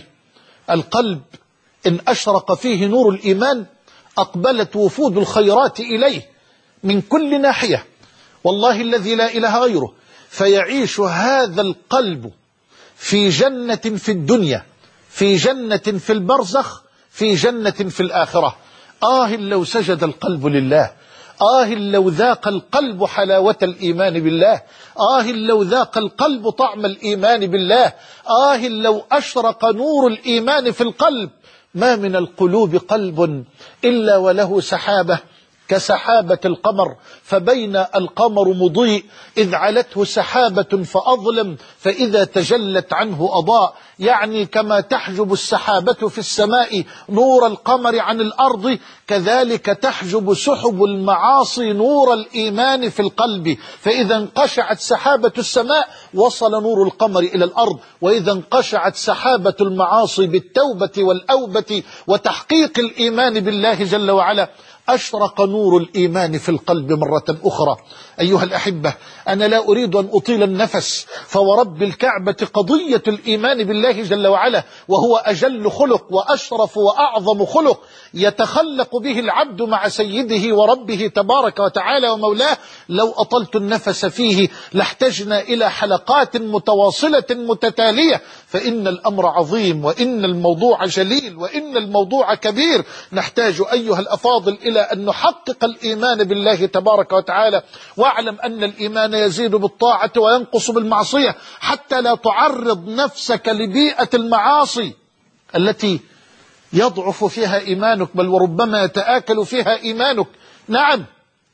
القلب إن أشرق فيه نور الإيمان أقبلت وفود الخيرات إليه من كل ناحية، والله الذي لا إله غيره، فيعيش هذا القلب في جنة في الدنيا، في جنة في البرزخ، في جنة في الآخرة. آه لو سجد القلب لله، آه لو ذاق القلب حلاوة الإيمان بالله، آه لو ذاق القلب طعم الإيمان بالله، آه لو أشرق نور الإيمان في القلب. ما من القلوب قلب إلا وله سحابة كسحابة القمر، فبين القمر مضيء إذ علته سحابة فأظلم، فإذا تجلت عنه أضاء. يعني كما تحجب السحابة في السماء نور القمر عن الأرض، كذلك تحجب سحب المعاصي نور الإيمان في القلب. فإذا انقشعت سحابة السماء وصل نور القمر إلى الأرض، وإذا انقشعت سحابة المعاصي بالتوبة والأوبة وتحقيق الإيمان بالله جل وعلا أشرق نور الإيمان في القلب مرة أخرى. أيها الأحبة، أنا لا أريد أن أطيل النفس، فورب الكعبة قضية الإيمان بالله جل وعلا وهو أجل خلق وأشرف وأعظم خلق يتخلق به العبد مع سيده وربه تبارك وتعالى ومولاه. لو أطلت النفس فيه لاحتجنا إلى حلقات متواصلة متتالية، فإن الأمر عظيم، وإن الموضوع جليل، وإن الموضوع كبير. نحتاج أيها الأفاضل إلى أن نحقق الإيمان بالله تبارك وتعالى. واعلم أن الإيمان يزيد بالطاعة وينقص بالمعصية، حتى لا تعرض نفسك لبيئة المعاصي التي يضعف فيها إيمانك، بل وربما يتآكل فيها إيمانك. نعم،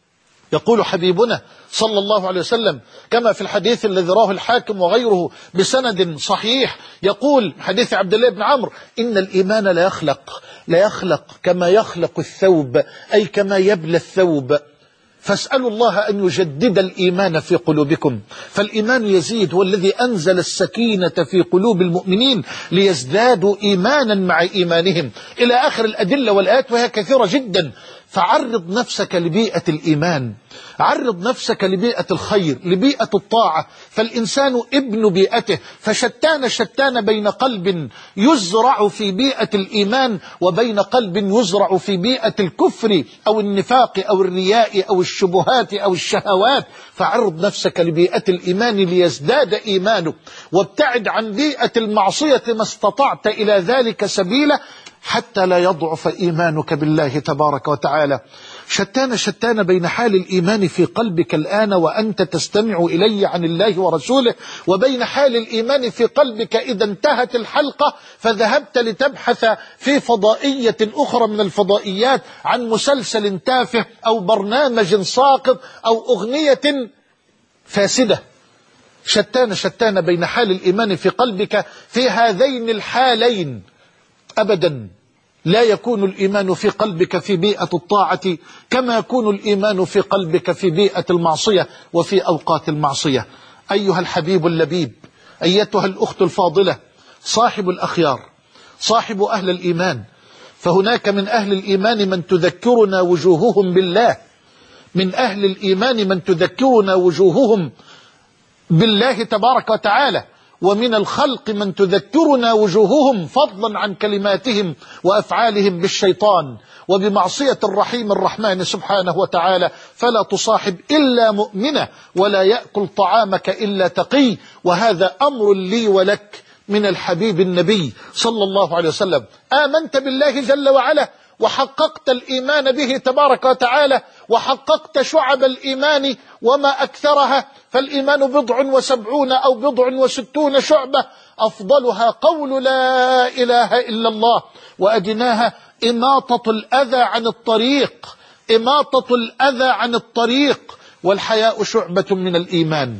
يقول حبيبنا صلى الله عليه وسلم كما في الحديث الذي رواه الحاكم وغيره بسند صحيح، يقول حديث عبد الله بن عمرو: إن الإيمان لا يخلق لا يخلق كما يخلق الثوب، أي كما يبلى الثوب. فاسألوا الله أن يجدد الإيمان في قلوبكم، فالإيمان يزيد، والذي أنزل السكينة في قلوب المؤمنين ليزدادوا إيمانا مع إيمانهم، إلى آخر الأدلة والآيات، وهي كثيرة جدا. فعرض نفسك لبيئة الإيمان، عرض نفسك لبيئة الخير، لبيئة الطاعة، فالإنسان ابن بيئته. فشتان شتان بين قلب يزرع في بيئة الإيمان وبين قلب يزرع في بيئة الكفر أو النفاق أو الرياء أو الشبهات أو الشهوات. فعرض نفسك لبيئة الإيمان ليزداد إيمانك، وابتعد عن بيئة المعصية ما استطعت إلى ذلك سبيلا، حتى لا يضعف إيمانك بالله تبارك وتعالى. شتان شتان بين حال الإيمان في قلبك الآن وأنت تستمع إلي عن الله ورسوله، وبين حال الإيمان في قلبك إذا انتهت الحلقة فذهبت لتبحث في فضائية أخرى من الفضائيات عن مسلسل تافه أو برنامج ساقط أو أغنية فاسدة. شتان شتان بين حال الإيمان في قلبك في هذين الحالين. أبدا لا يكون الإيمان في قلبك في بيئة الطاعة كما يكون الإيمان في قلبك في بيئة المعصية وفي أوقات المعصية. أيها الحبيب اللبيب، أيتها الأخت الفاضلة، صاحب الأخيار، صاحب أهل الإيمان، فهناك من أهل الإيمان من تذكرنا وجوههم بالله، من أهل الإيمان من تذكرنا وجوههم بالله تبارك وتعالى، ومن الخلق من تذكرنا وجوههم فضلا عن كلماتهم وأفعالهم بالشيطان وبمعصية الرحيم الرحمن سبحانه وتعالى. فلا تصاحب إلا مؤمنة، ولا يأكل طعامك إلا تقي. وهذا أمر لي ولك من الحبيب النبي صلى الله عليه وسلم. آمنت بالله جل وعلا وحققت الإيمان به تبارك وتعالى، وحققت شعب الإيمان وما أكثرها، فالإيمان بضع وسبعون أو بضع وستون شعبة، أفضلها قول لا إله إلا الله، وأدناها إماطة الأذى عن الطريق، إماطة الأذى عن الطريق، والحياء شعبة من الإيمان.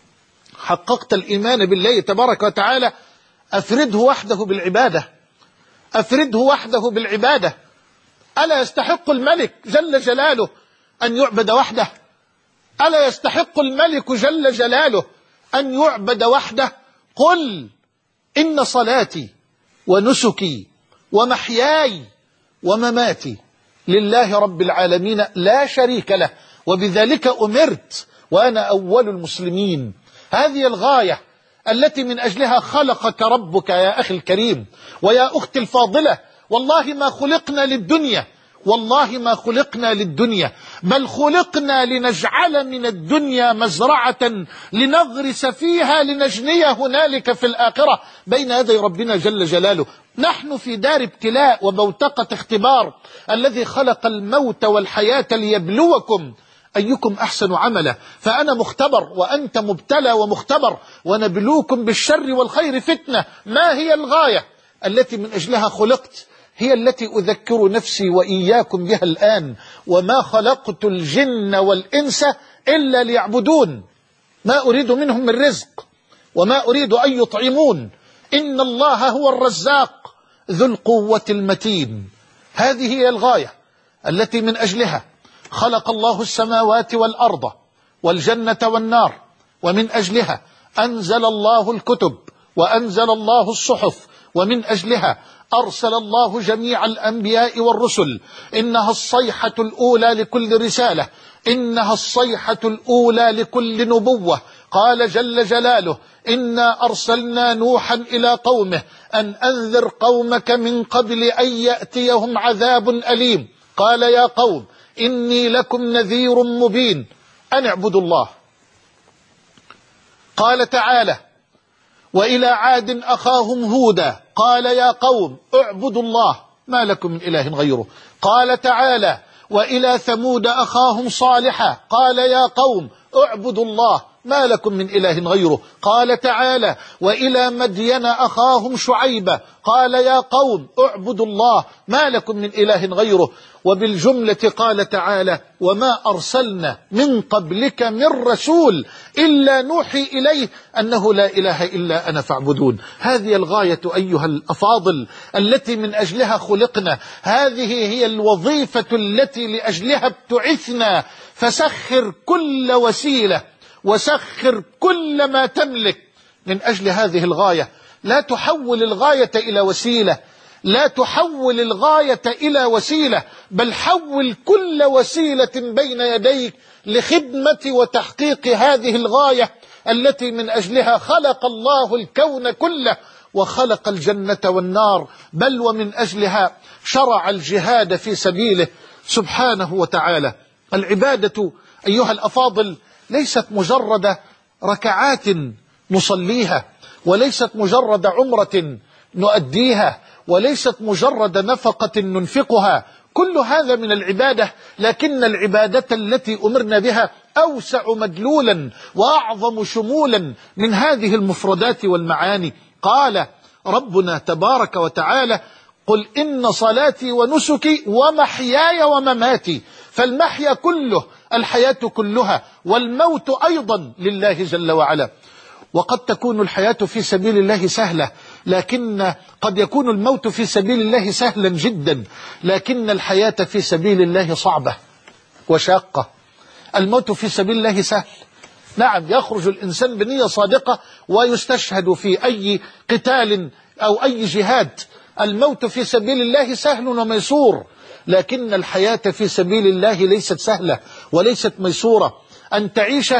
حققت الإيمان بالله تبارك وتعالى، أفرده وحده بالعبادة، أفرده وحده بالعبادة. ألا يستحق الملك جل جلاله أن يعبد وحده؟ ألا يستحق الملك جل جلاله أن يعبد وحده؟ قل إن صلاتي ونسكي ومحياي ومماتي لله رب العالمين لا شريك له وبذلك أمرت وأنا أول المسلمين. هذه الغاية التي من أجلها خلقك ربك يا أخي الكريم ويا أختي الفاضلة. والله ما خلقنا للدنيا، والله ما خلقنا للدنيا، بل خلقنا لنجعل من الدنيا مزرعة لنغرس فيها لنجني هنالك في الآخرة بين يدي ربنا جل جلاله. نحن في دار ابتلاء وبوتقة اختبار، الذي خلق الموت والحياة ليبلوكم أيكم أحسن عملا، فأنا مختبر وأنت مبتلى ومختبر، ونبلوكم بالشر والخير فتنة. ما هي الغاية التي من أجلها خلقت؟ هي التي أذكر نفسي وإياكم بها الآن: وما خلقت الجن والإنس إلا ليعبدون، ما أريد منهم من رزق وما أريد أن يطعمون، إن الله هو الرزاق ذو القوة المتين. هذه هي الغاية التي من أجلها خلق الله السماوات والأرض والجنة والنار، ومن أجلها أنزل الله الكتب وأنزل الله الصحف، ومن أجلها أرسل الله جميع الأنبياء والرسل. إنها الصيحة الأولى لكل رسالة، إنها الصيحة الأولى لكل نبوة. قال جل جلاله: إنا أرسلنا نوحا إلى قومه أن أنذر قومك من قبل أن يأتيهم عذاب أليم. قال: يا قوم إني لكم نذير مبين أن اعبدوا الله. قال تعالى: وإلى عاد أخاهم هودا قال: يا قوم اعبدوا الله ما لكم من إله غيره. قال تعالى: وإلى ثمود أخاهم صالحا قال: يا قوم اعبدوا الله ما لكم من إله غيره. قال تعالى: وإلى مدين أخاهم شعيبا قال: يا قوم اعبدوا الله ما لكم من إله غيره. وبالجملة قال تعالى: وما أرسلنا من قبلك من رسول إلا نوحي إليه أنه لا إله إلا أنا فاعبدون. هذه الغاية أيها الأفاضل التي من أجلها خلقنا، هذه هي الوظيفة التي لأجلها ابتعثنا. فسخر كل وسيلة وسخر كل ما تملك من أجل هذه الغاية. لا تحول الغاية إلى وسيلة، لا تحول الغاية إلى وسيلة، بل حول كل وسيلة بين يديك لخدمة وتحقيق هذه الغاية التي من أجلها خلق الله الكون كله وخلق الجنة والنار، بل ومن أجلها شرع الجهاد في سبيله سبحانه وتعالى. العبادة أيها الأفاضل ليست مجرد ركعات نصليها، وليست مجرد عمرة نؤديها، وليست مجرد نفقة ننفقها. كل هذا من العبادة، لكن العبادة التي أمرنا بها أوسع مدلولا وأعظم شمولا من هذه المفردات والمعاني. قال ربنا تبارك وتعالى: قل إن صلاتي ونسكي ومحياي ومماتي. فالمحيا كله، الحياة كلها، والموت أيضا لله جل وعلا. وقد تكون الحياة في سبيل الله سهلة، لكن قد يكون الموت في سبيل الله سهلا جدا، لكن الحياة في سبيل الله صعبة وشاقة. الموت في سبيل الله سهل، نعم، يخرج الإنسان بنية صادقة ويستشهد في أي قتال أو أي جهاد. الموت في سبيل الله سهل وميسور، لكن الحياة في سبيل الله ليست سهلة وليست ميسورة. أن تعيش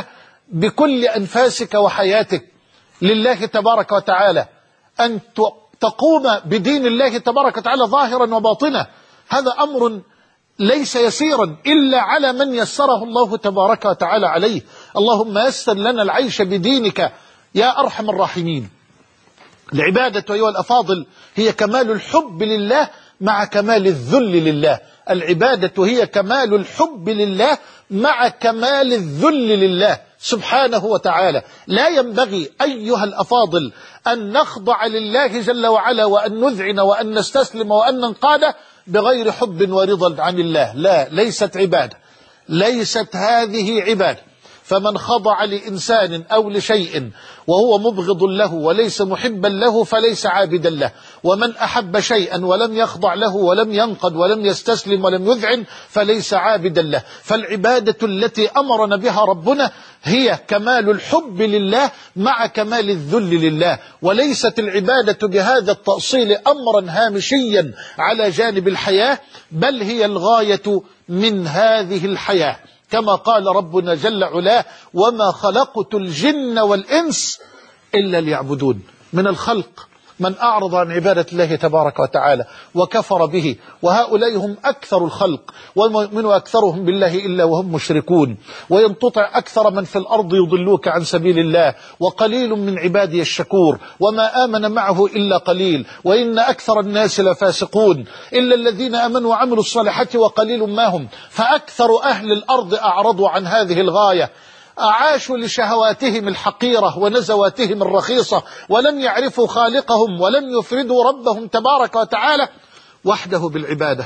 بكل أنفاسك وحياتك لله تبارك وتعالى، أن تقوم بدين الله تبارك وتعالى ظاهرا وباطنا، هذا أمر ليس يسيرا إلا على من يسره الله تبارك وتعالى عليه. اللهم يسر لنا العيش بدينك يا أرحم الراحمين. العبادة أيها الأفاضل هي كمال الحب لله مع كمال الذل لله. العبادة هي كمال الحب لله مع كمال الذل لله سبحانه وتعالى. لا ينبغي أيها الأفاضل أن نخضع لله جل وعلا وأن نذعن وأن نستسلم وأن ننقاد بغير حب ورضا عن الله. لا، ليست عبادة، ليست هذه عبادة. فمن خضع لإنسان أو لشيء وهو مبغض له وليس محبا له فليس عابدا له، ومن أحب شيئا ولم يخضع له ولم ينقد ولم يستسلم ولم يذعن فليس عابدا له. فالعبادة التي أمرنا بها ربنا هي كمال الحب لله مع كمال الذل لله، وليست العبادة بهذا التأصيل أمرا هامشيا على جانب الحياة، بل هي الغاية من هذه الحياة، كما قال ربنا جل علاه: وما خلقت الجن والإنس إلا ليعبدون. من الخلق من أعرض عن عبادة الله تبارك وتعالى وكفر به، وهؤلاء هم أكثر الخلق، ومن أكثرهم بالله إلا وهم مشركون. وإن تطع أكثر من في الأرض يضلوك عن سبيل الله، وقليل من عبادي الشكور، وما آمن معه إلا قليل، وإن أكثر الناس لفاسقون، إلا الذين آمنوا وعملوا الصالحات وقليل ما هم. فأكثر أهل الأرض أعرضوا عن هذه الغاية، أعاشوا لشهواتهم الحقيرة ونزواتهم الرخيصة، ولم يعرفوا خالقهم ولم يفردوا ربهم تبارك وتعالى وحده بالعبادة.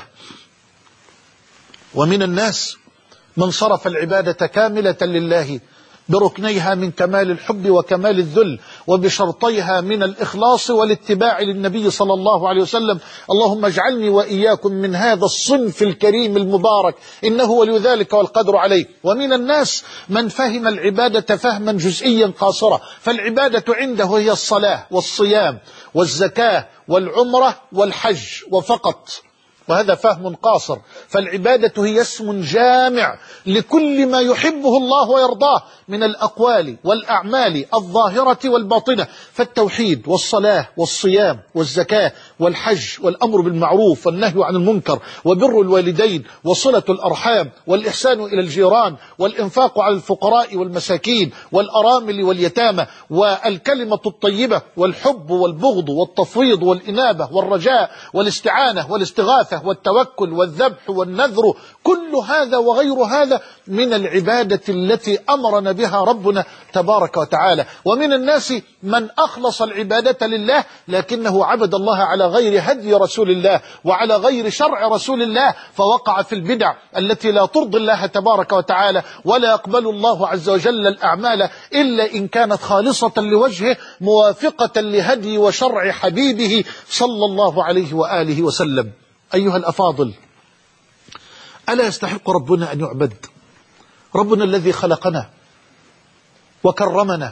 ومن الناس من صرف العبادة كاملة لله بركنيها من كمال الحب وكمال الذل، وبشرطيها من الإخلاص والاتباع للنبي صلى الله عليه وسلم. اللهم اجعلني وإياكم من هذا الصنف الكريم المبارك، إنه ولي ذلك والقدر عليه. ومن الناس من فهم العبادة فهما جزئيا قاصرا، فالعبادة عنده هي الصلاة والصيام والزكاة والعمرة والحج وفقط، وهذا فهم قاصر. فالعبادة هي اسم جامع لكل ما يحبه الله ويرضاه من الأقوال والأعمال الظاهرة والباطنة، فالتوحيد والصلاة والصيام والزكاة والحج والأمر بالمعروف والنهي عن المنكر وبر الوالدين وصلة الأرحام والإحسان إلى الجيران والإنفاق على الفقراء والمساكين والأرامل واليتامى والكلمة الطيبة والحب والبغض والتفويض والإنابة والرجاء والاستعانة والاستغاثة والتوكل والذبح والنذر، كل هذا وغير هذا من العبادة التي أمرنا بها ربنا تبارك وتعالى. ومن الناس من أخلص العبادة لله لكنه عبد الله على غير هدي رسول الله وعلى غير شرع رسول الله، فوقع في البدع التي لا ترضي الله تبارك وتعالى، ولا يقبل الله عز وجل الأعمال إلا إن كانت خالصة لوجهه موافقة لهدي وشرع حبيبه صلى الله عليه وآله وسلم. أيها الأفاضل، ألا يستحق ربنا أن يعبد؟ ربنا الذي خلقنا وكرمنا،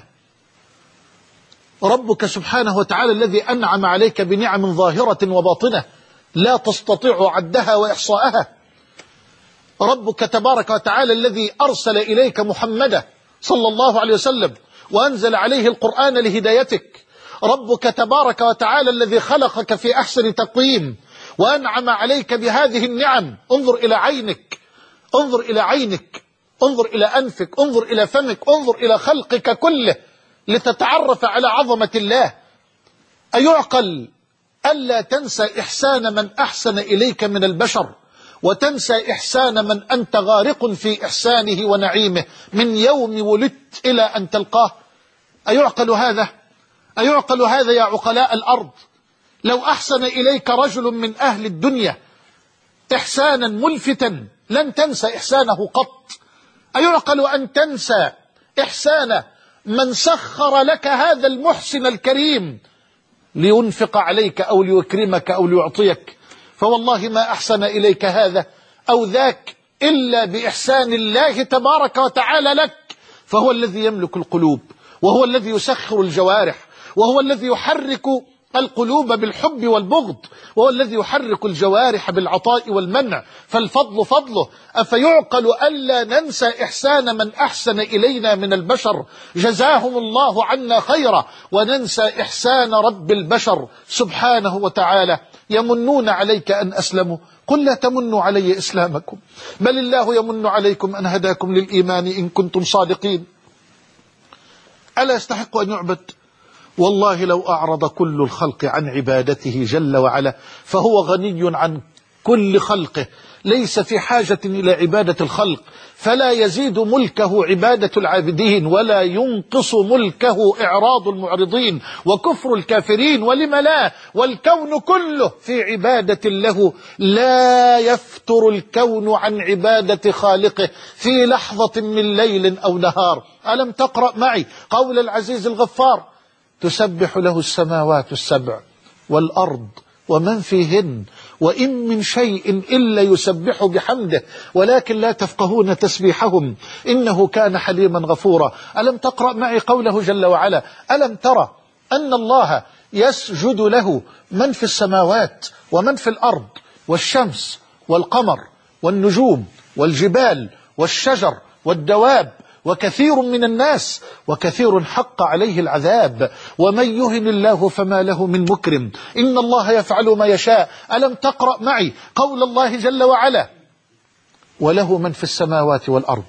ربك سبحانه وتعالى الذي أنعم عليك بنعم ظاهرة وباطنة لا تستطيع عدها وإحصاءها، ربك تبارك وتعالى الذي أرسل إليك محمدا صلى الله عليه وسلم وأنزل عليه القرآن لهدايتك، ربك تبارك وتعالى الذي خلقك في أحسن تقويم وأنعم عليك بهذه النعم. انظر إلى عينك، انظر إلى عينك، انظر إلى أنفك، انظر إلى فمك، انظر إلى خلقك كله لتتعرف على عظمة الله. أيعقل ألا تنسى إحسان من أحسن إليك من البشر، وتنسى إحسان من أنت غارق في إحسانه ونعيمه من يوم ولدت إلى أن تلقاه؟ أيعقل هذا؟ أيعقل هذا يا عقلاء الأرض؟ لو أحسن إليك رجل من أهل الدنيا إحسانا ملفتا لن تنسى إحسانه قط. أيعقل أن تنسى إحسان من سخر لك هذا المحسن الكريم لينفق عليك أو ليكرمك أو ليعطيك؟ فوالله ما أحسن إليك هذا أو ذاك إلا بإحسان الله تبارك وتعالى لك، فهو الذي يملك القلوب، وهو الذي يسخر الجوارح، وهو الذي يحرك القلوب بالحب والبغض، وهو الذي يحرك الجوارح بالعطاء والمنع، فالفضل فضله. أفيعقل ألا ننسى إحسان من أحسن إلينا من البشر جزاهم الله عنا خيرا، وننسى إحسان رب البشر سبحانه وتعالى؟ يمنون عليك أن أسلموا، قل لا تمنوا علي إسلامكم، بل الله يمن عليكم أن هداكم للإيمان إن كنتم صادقين. ألا يستحق أن يعبد؟ والله لو أعرض كل الخلق عن عبادته جل وعلا فهو غني عن كل خلقه، ليس في حاجة إلى عبادة الخلق، فلا يزيد ملكه عبادة العابدين ولا ينقص ملكه إعراض المعرضين وكفر الكافرين. ولم لا؟ والكون كله في عبادة له، لا يفتر الكون عن عبادة خالقه في لحظة من ليل أو نهار. ألم تقرأ معي قول العزيز الغفار: تسبح له السماوات السبع والأرض ومن فيهن وإن من شيء إلا يسبح بحمده ولكن لا تفقهون تسبيحهم إنه كان حليما غفورا. ألم تقرأ معي قوله جل وعلا: ألم ترى أن الله يسجد له من في السماوات ومن في الأرض والشمس والقمر والنجوم والجبال والشجر والدواب وكثير من الناس وكثير حق عليه العذاب ومن يهن الله فما له من مكرم إن الله يفعل ما يشاء. ألم تقرأ معي قول الله جل وعلا: وله من في السماوات والأرض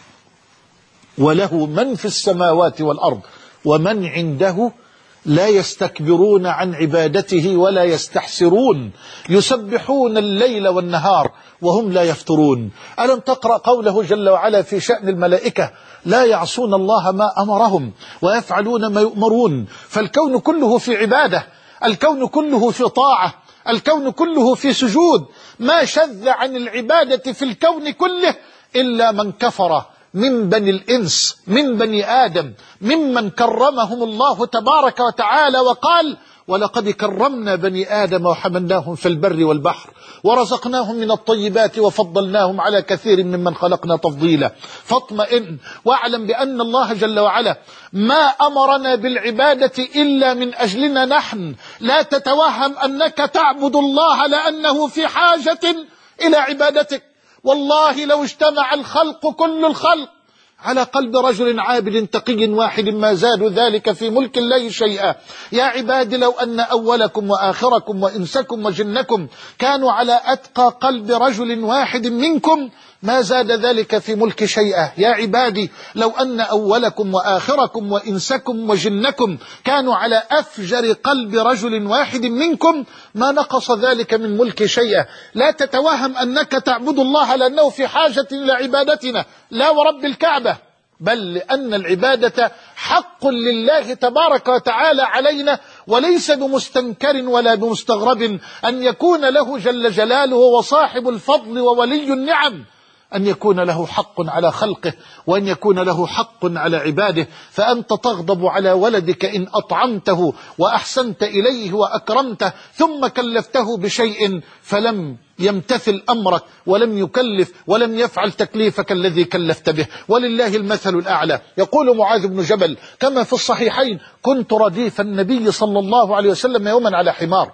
وله من في السماوات والأرض ومن عنده لا يستكبرون عن عبادته ولا يستحسرون يسبحون الليل والنهار وهم لا يفترون. ألم تقرأ قوله جل وعلا في شأن الملائكة: لا يعصون الله ما أمرهم ويفعلون ما يؤمرون. فالكون كله في عبادة، الكون كله في طاعة، الكون كله في سجود. ما شذ عن العبادة في الكون كله إلا من كفر من بني الإنس من بني آدم ممن كرمهم الله تبارك وتعالى وقال: ولقد كرمنا بني آدم وحملناهم في البر والبحر ورزقناهم من الطيبات وفضلناهم على كثير ممن خلقنا تفضيلا. فاطمئن واعلم بأن الله جل وعلا ما أمرنا بالعبادة إلا من أجلنا نحن. لا تتوهم أنك تعبد الله لأنه في حاجة إلى عبادتك. والله لو اجتمع الخلق كل الخلق على قلب رجل عابد تقي واحد ما زادوا ذلك في ملك الله شيئا. يا عباد لو أن أولكم وآخركم وإنسكم وجنكم كانوا على أتقى قلب رجل واحد منكم ما زاد ذلك في ملك شيئا. يا عبادي لو أن أولكم وآخركم وإنسكم وجنكم كانوا على أفجر قلب رجل واحد منكم ما نقص ذلك من ملك شيئا. لا تتوهم أنك تعبد الله لأنه في حاجة إلى عبادتنا، لا ورب الكعبة، بل لأن العبادة حق لله تبارك وتعالى علينا، وليس بمستنكر ولا بمستغرب أن يكون له جل جلاله وصاحب الفضل وولي النعم أن يكون له حق على خلقه وأن يكون له حق على عباده. فأنت تغضب على ولدك إن أطعمته وأحسنت إليه وأكرمته ثم كلفته بشيء فلم يمتثل أمرك ولم يكلف ولم يفعل تكليفك الذي كلفت به. ولله المثل الأعلى. يقول معاذ بن جبل كما في الصحيحين: كنت رديف النبي صلى الله عليه وسلم يوما على حمار،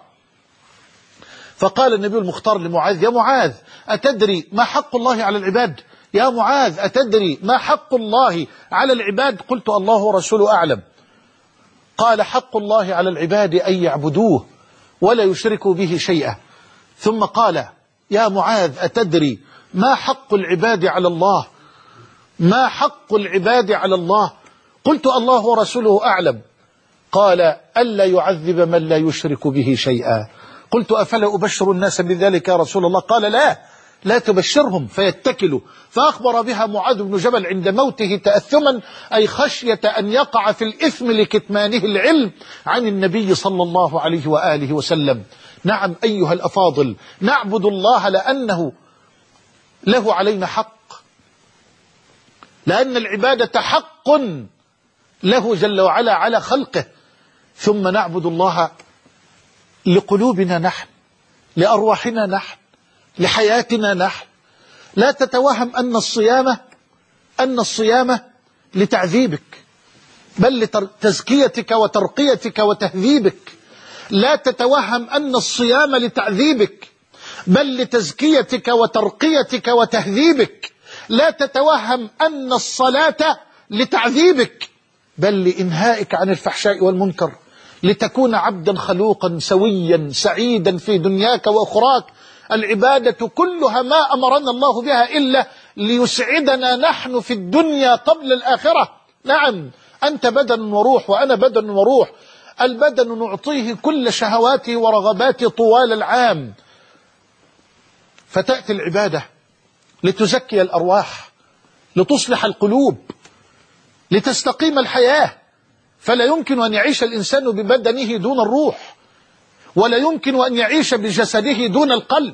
فقال النبي المختار لمعاذ: يا معاذ أتدري ما حق الله على العباد؟ يا معاذ أتدري ما حق الله على العباد؟ قلت: الله ورسوله أعلم. قال: حق الله على العباد أن يعبدوه ولا يشركوا به شيئا. ثم قال: يا معاذ أتدري ما حق العباد على الله؟ ما حق العباد على الله؟ قلت: الله ورسوله أعلم. قال: ألا يعذب من لا يشرك به شيئا. قلت: أفلا أبشر الناس بذلك يا رسول الله؟ قال: لا لا تبشرهم فيتكلوا. فأخبر بها معاذ بن جبل عند موته تأثما، أي خشية أن يقع في الإثم لكتمانه العلم عن النبي صلى الله عليه وآله وسلم. نعم أيها الأفاضل، نعبد الله لأنه له علينا حق، لأن العبادة حق له جل وعلا على خلقه. ثم نعبد الله لقلوبنا نحن، لأرواحنا نحن، لحياتنا نحن. لا تتوهم أن الصيام أن الصيام لتعذيبك، بل لتزكيتك وترقيتك وتهذيبك. لا تتوهم أن الصيام لتعذيبك، بل لتزكيتك وترقيتك وتهذيبك. لا تتوهم أن الصلاة لتعذيبك، بل لإنهائك عن الفحشاء والمنكر، لتكون عبدا خلوقا سويا سعيدا في دنياك وأخراك. العبادة كلها ما أمرنا الله بها إلا ليسعدنا نحن في الدنيا قبل الآخرة. نعم أنت بدن وروح وأنا بدن وروح. البدن نعطيه كل شهواته ورغباته طوال العام، فتأتي العبادة لتزكي الأرواح، لتصلح القلوب، لتستقيم الحياة. فلا يمكن أن يعيش الإنسان ببدنه دون الروح، ولا يمكن أن يعيش بجسده دون القلب.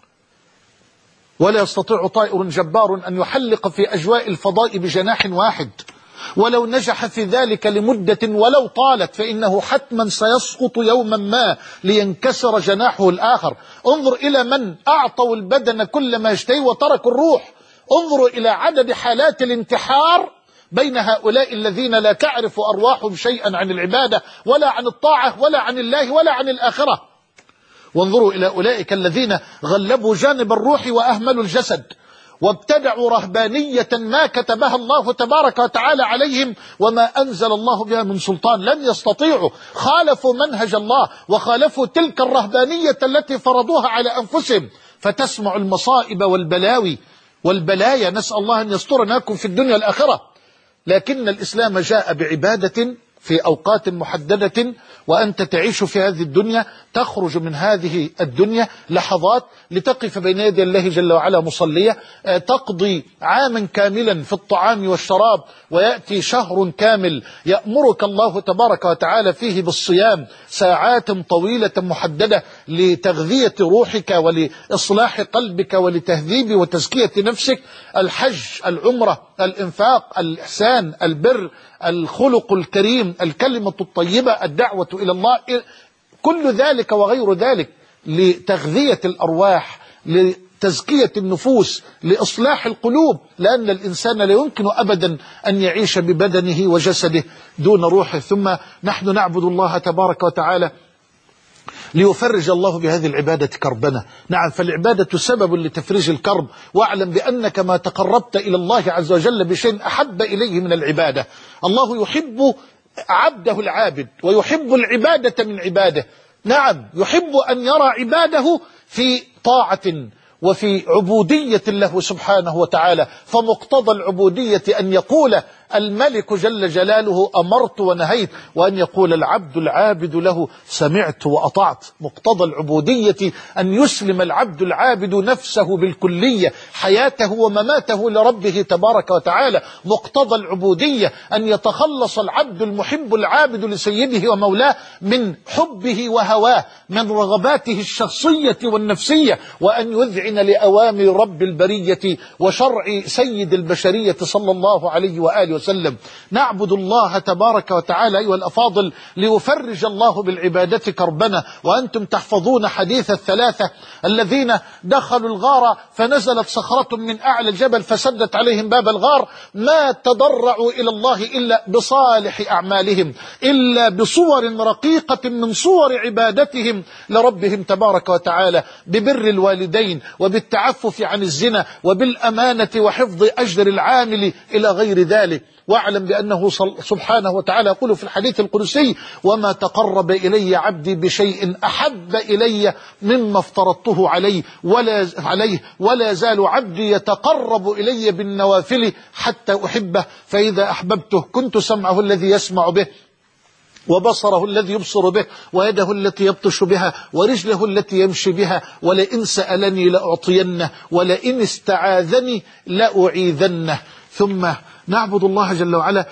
ولا يستطيع طائر جبار أن يحلق في أجواء الفضاء بجناح واحد، ولو نجح في ذلك لمدة ولو طالت فإنه حتما سيسقط يوما ما لينكسر جناحه الآخر. انظر إلى من أعطوا البدن كل ما يشتهي وتركوا الروح. انظروا إلى عدد حالات الانتحار بين هؤلاء الذين لا تعرف أرواحهم شيئا عن العبادة ولا عن الطاعة ولا عن الله ولا عن الآخرة. وانظروا إلى أولئك الذين غلبوا جانب الروح وأهملوا الجسد، وابتدعوا رهبانية ما كتبها الله تبارك وتعالى عليهم وما أنزل الله بها من سلطان. لن يستطيعوا، خالفوا منهج الله وخالفوا تلك الرهبانية التي فرضوها على أنفسهم، فتسمع المصائب والبلاوي والبلايا. نسأل الله أن يسترناكم في الدنيا والآخرة. لكن الإسلام جاء بعبادة في أوقات محددة، وأنت تعيش في هذه الدنيا، تخرج من هذه الدنيا لحظات لتقف بين يدي الله جل وعلا مصلية، تقضي عاما كاملا في الطعام والشراب، ويأتي شهر كامل يأمرك الله تبارك وتعالى فيه بالصيام ساعات طويلة محددة لتغذية روحك ولإصلاح قلبك ولتهذيب وتزكية نفسك. الحج، العمرة، الإنفاق، الإحسان، البر، الخلق الكريم، الكلمة الطيبة، الدعوة إلى الله، كل ذلك وغير ذلك لتغذية الأرواح، لتزكية النفوس، لإصلاح القلوب. لأن الإنسان لا يمكن أبدا أن يعيش ببدنه وجسده دون روحه. ثم نحن نعبد الله تبارك وتعالى ليفرج الله بهذه العبادة كربنا. نعم، فالعبادة سبب لتفريج الكرب. واعلم بأنك ما تقربت إلى الله عز وجل بشيء أحب إليه من العبادة. الله يحب عبده العابد ويحب العبادة من عباده. نعم، يحب أن يرى عباده في طاعة وفي عبودية له سبحانه وتعالى. فمقتضى العبودية أن يقول الملك جل جلاله أمرت ونهيت، وأن يقول العبد العابد له سمعت وأطعت. مقتضى العبودية أن يسلم العبد العابد نفسه بالكلية، حياته ومماته لربه تبارك وتعالى. مقتضى العبودية أن يتخلص العبد المحب العابد لسيده ومولاه من حبه وهواه، من رغباته الشخصية والنفسية، وأن يذعن لأوامر رب البرية وشرع سيد البشرية صلى الله عليه وآله وسلم. نعبد الله تبارك وتعالى أيها الأفاضل ليفرج الله بالعبادة كربنا. وأنتم تحفظون حديث الثلاثة الذين دخلوا الغار فنزلت صخرة من أعلى الجبل فسدت عليهم باب الغار، ما تضرعوا إلى الله إلا بصالح أعمالهم، إلا بصور رقيقة من صور عبادتهم لربهم تبارك وتعالى، ببر الوالدين وبالتعفف عن الزنا وبالأمانة وحفظ أجر العامل إلى غير ذلك. واعلم بأنه سبحانه وتعالى يقول في الحديث القدسي وما تقرب إلي عبدي بشيء أحب إلي مما افترضته عليه ولا عليه ولا يزال عبدي يتقرب إلي بالنوافل حتى أحبه، فإذا أحببته كنت سمعه الذي يسمع به وبصره الذي يبصر به ويده التي يبطش بها ورجله التي يمشي بها، ولئن سألني لأعطينه ولئن استعاذني لأعيذنه. ثم نعبد الله جل وعلا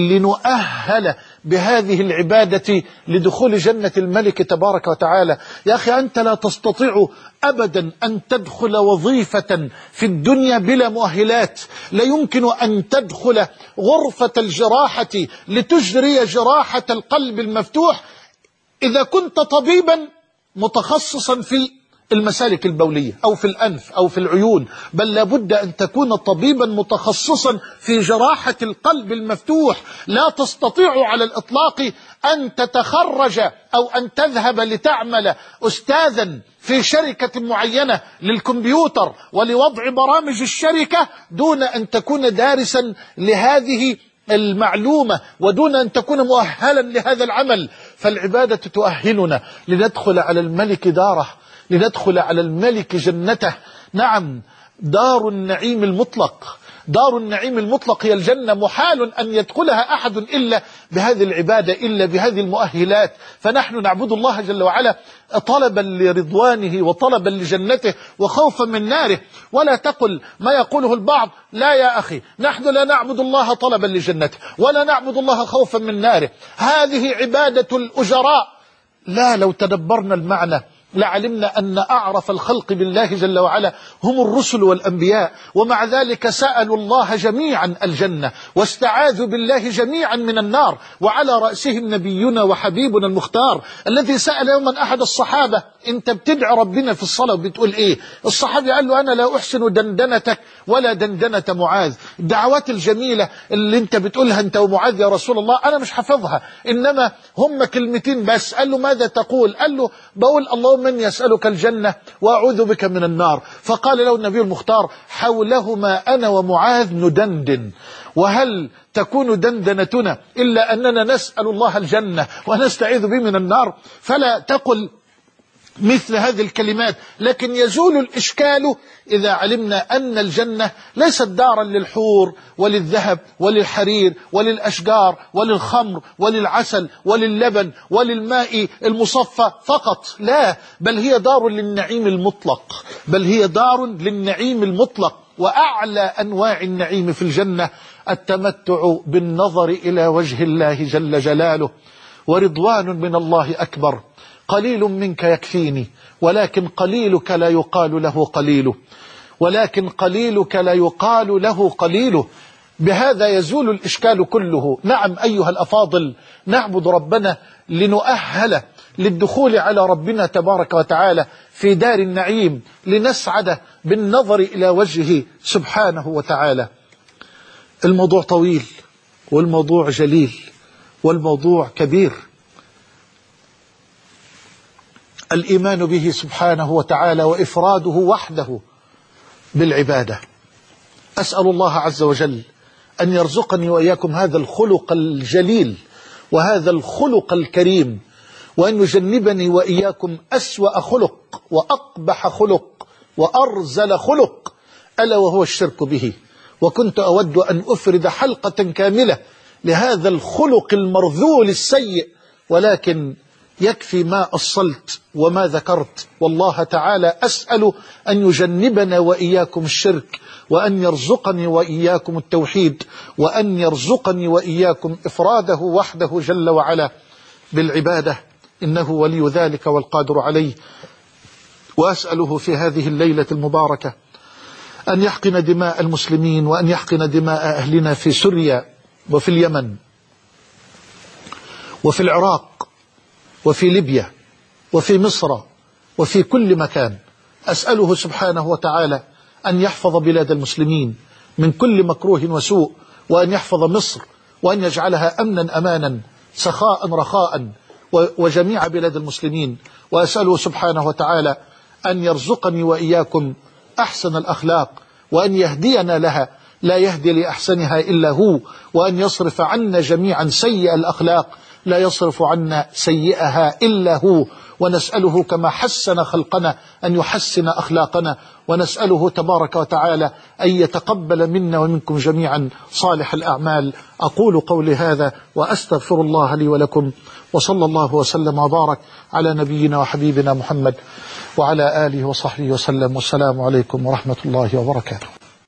لنؤهل بهذه العبادة لدخول جنة الملك تبارك وتعالى. يا أخي، أنت لا تستطيع أبدا أن تدخل وظيفة في الدنيا بلا مؤهلات. لا يمكن أن تدخل غرفة الجراحة لتجري جراحة القلب المفتوح إذا كنت طبيبا متخصصا في المسالك البولية أو في الأنف أو في العيون، بل لابد أن تكون طبيبا متخصصا في جراحة القلب المفتوح. لا تستطيع على الإطلاق أن تتخرج أو أن تذهب لتعمل أستاذا في شركة معينة للكمبيوتر ولوضع برامج الشركة دون أن تكون دارسا لهذه المعلومة ودون أن تكون مؤهلا لهذا العمل. فالعبادة تؤهلنا لندخل على الملك داره، لندخل على الملك جنته. نعم، دار النعيم المطلق، دار النعيم المطلق هي الجنة، محال أن يدخلها أحد إلا بهذه العبادة، إلا بهذه المؤهلات. فنحن نعبد الله جل وعلا طلبا لرضوانه وطلبا لجنته وخوفا من ناره. ولا تقل ما يقوله البعض: لا يا أخي، نحن لا نعبد الله طلبا لجنته ولا نعبد الله خوفا من ناره، هذه عبادة الأجراء. لا، لو تدبرنا المعنى لعلمنا أن أعرف الخلق بالله جل وعلا هم الرسل والأنبياء، ومع ذلك سألوا الله جميعا الجنة واستعاذوا بالله جميعا من النار، وعلى رأسهم نبينا وحبيبنا المختار الذي سأل يوما أحد الصحابة: أنت بتدعي ربنا في الصلاة وبتقول إيه؟ الصحابي قال له: أنا لا أحسن دندنتك ولا دندنة معاذ. الدعوات الجميلة اللي أنت بتقولها أنت ومعاذ يا رسول الله أنا مش حافظها، إنما هم كلمتين بس. قال له: ماذا تقول؟ قال له: بقول اللهم من يسألك الجنة وأعوذ بك من النار. فقال له النبي المختار: حولهما أنا ومعاذ ندندن، وهل تكون دندنتنا إلا أننا نسأل الله الجنة ونستعيذ به من النار؟ فلا تقل مثل هذه الكلمات. لكن يزول الإشكال إذا علمنا أن الجنة ليست دارا للحور وللذهب وللحرير وللأشجار وللخمر وللعسل ولللبن وللماء المصفى فقط، لا، بل هي دار للنعيم المطلق، بل هي دار للنعيم المطلق. وأعلى أنواع النعيم في الجنة التمتع بالنظر إلى وجه الله جل جلاله، ورضوان من الله أكبر. قليل منك يكفيني، ولكن قليلك لا يقال له قليله، ولكن قليلك لا يقال له قليله. بهذا يزول الإشكال كله. نعم أيها الأفاضل، نعبد ربنا لنؤهل للدخول على ربنا تبارك وتعالى في دار النعيم، لنسعد بالنظر إلى وجهه سبحانه وتعالى. الموضوع طويل والموضوع جليل والموضوع كبير. الإيمان به سبحانه وتعالى وإفراده وحده بالعبادة. أسأل الله عز وجل أن يرزقني وإياكم هذا الخلق الجليل وهذا الخلق الكريم، وأن يجنبني وإياكم أسوأ خلق وأقبح خلق وأرزل خلق، ألا وهو الشرك به. وكنت أود أن أفرد حلقة كاملة لهذا الخلق المرذول السيء، ولكن يكفي ما أصلت وما ذكرت. والله تعالى أسأل أن يجنبنا وإياكم الشرك، وأن يرزقني وإياكم التوحيد، وأن يرزقني وإياكم إفراده وحده جل وعلا بالعبادة، إنه ولي ذلك والقادر عليه. وأسأله في هذه الليلة المباركة أن يحقن دماء المسلمين، وأن يحقن دماء أهلنا في سوريا وفي اليمن وفي العراق وفي ليبيا وفي مصر وفي كل مكان. أسأله سبحانه وتعالى أن يحفظ بلاد المسلمين من كل مكروه وسوء، وأن يحفظ مصر وأن يجعلها أمنا أمانا سخاء رخاء وجميع بلاد المسلمين. وأسأله سبحانه وتعالى أن يرزقني وإياكم أحسن الأخلاق، وأن يهدينا لها لا يهدي لأحسنها إلا هو، وأن يصرف عنا جميعا سيء الأخلاق لا يصرف عنا سيئها إلا هو. ونسأله كما حسن خلقنا أن يحسن أخلاقنا، ونسأله تبارك وتعالى أن يتقبل منا ومنكم جميعا صالح الأعمال. أقول قولي هذا وأستغفر الله لي ولكم، وصلى الله وسلم وبارك على نبينا وحبيبنا محمد وعلى آله وصحبه وسلم. والسلام عليكم ورحمة الله وبركاته.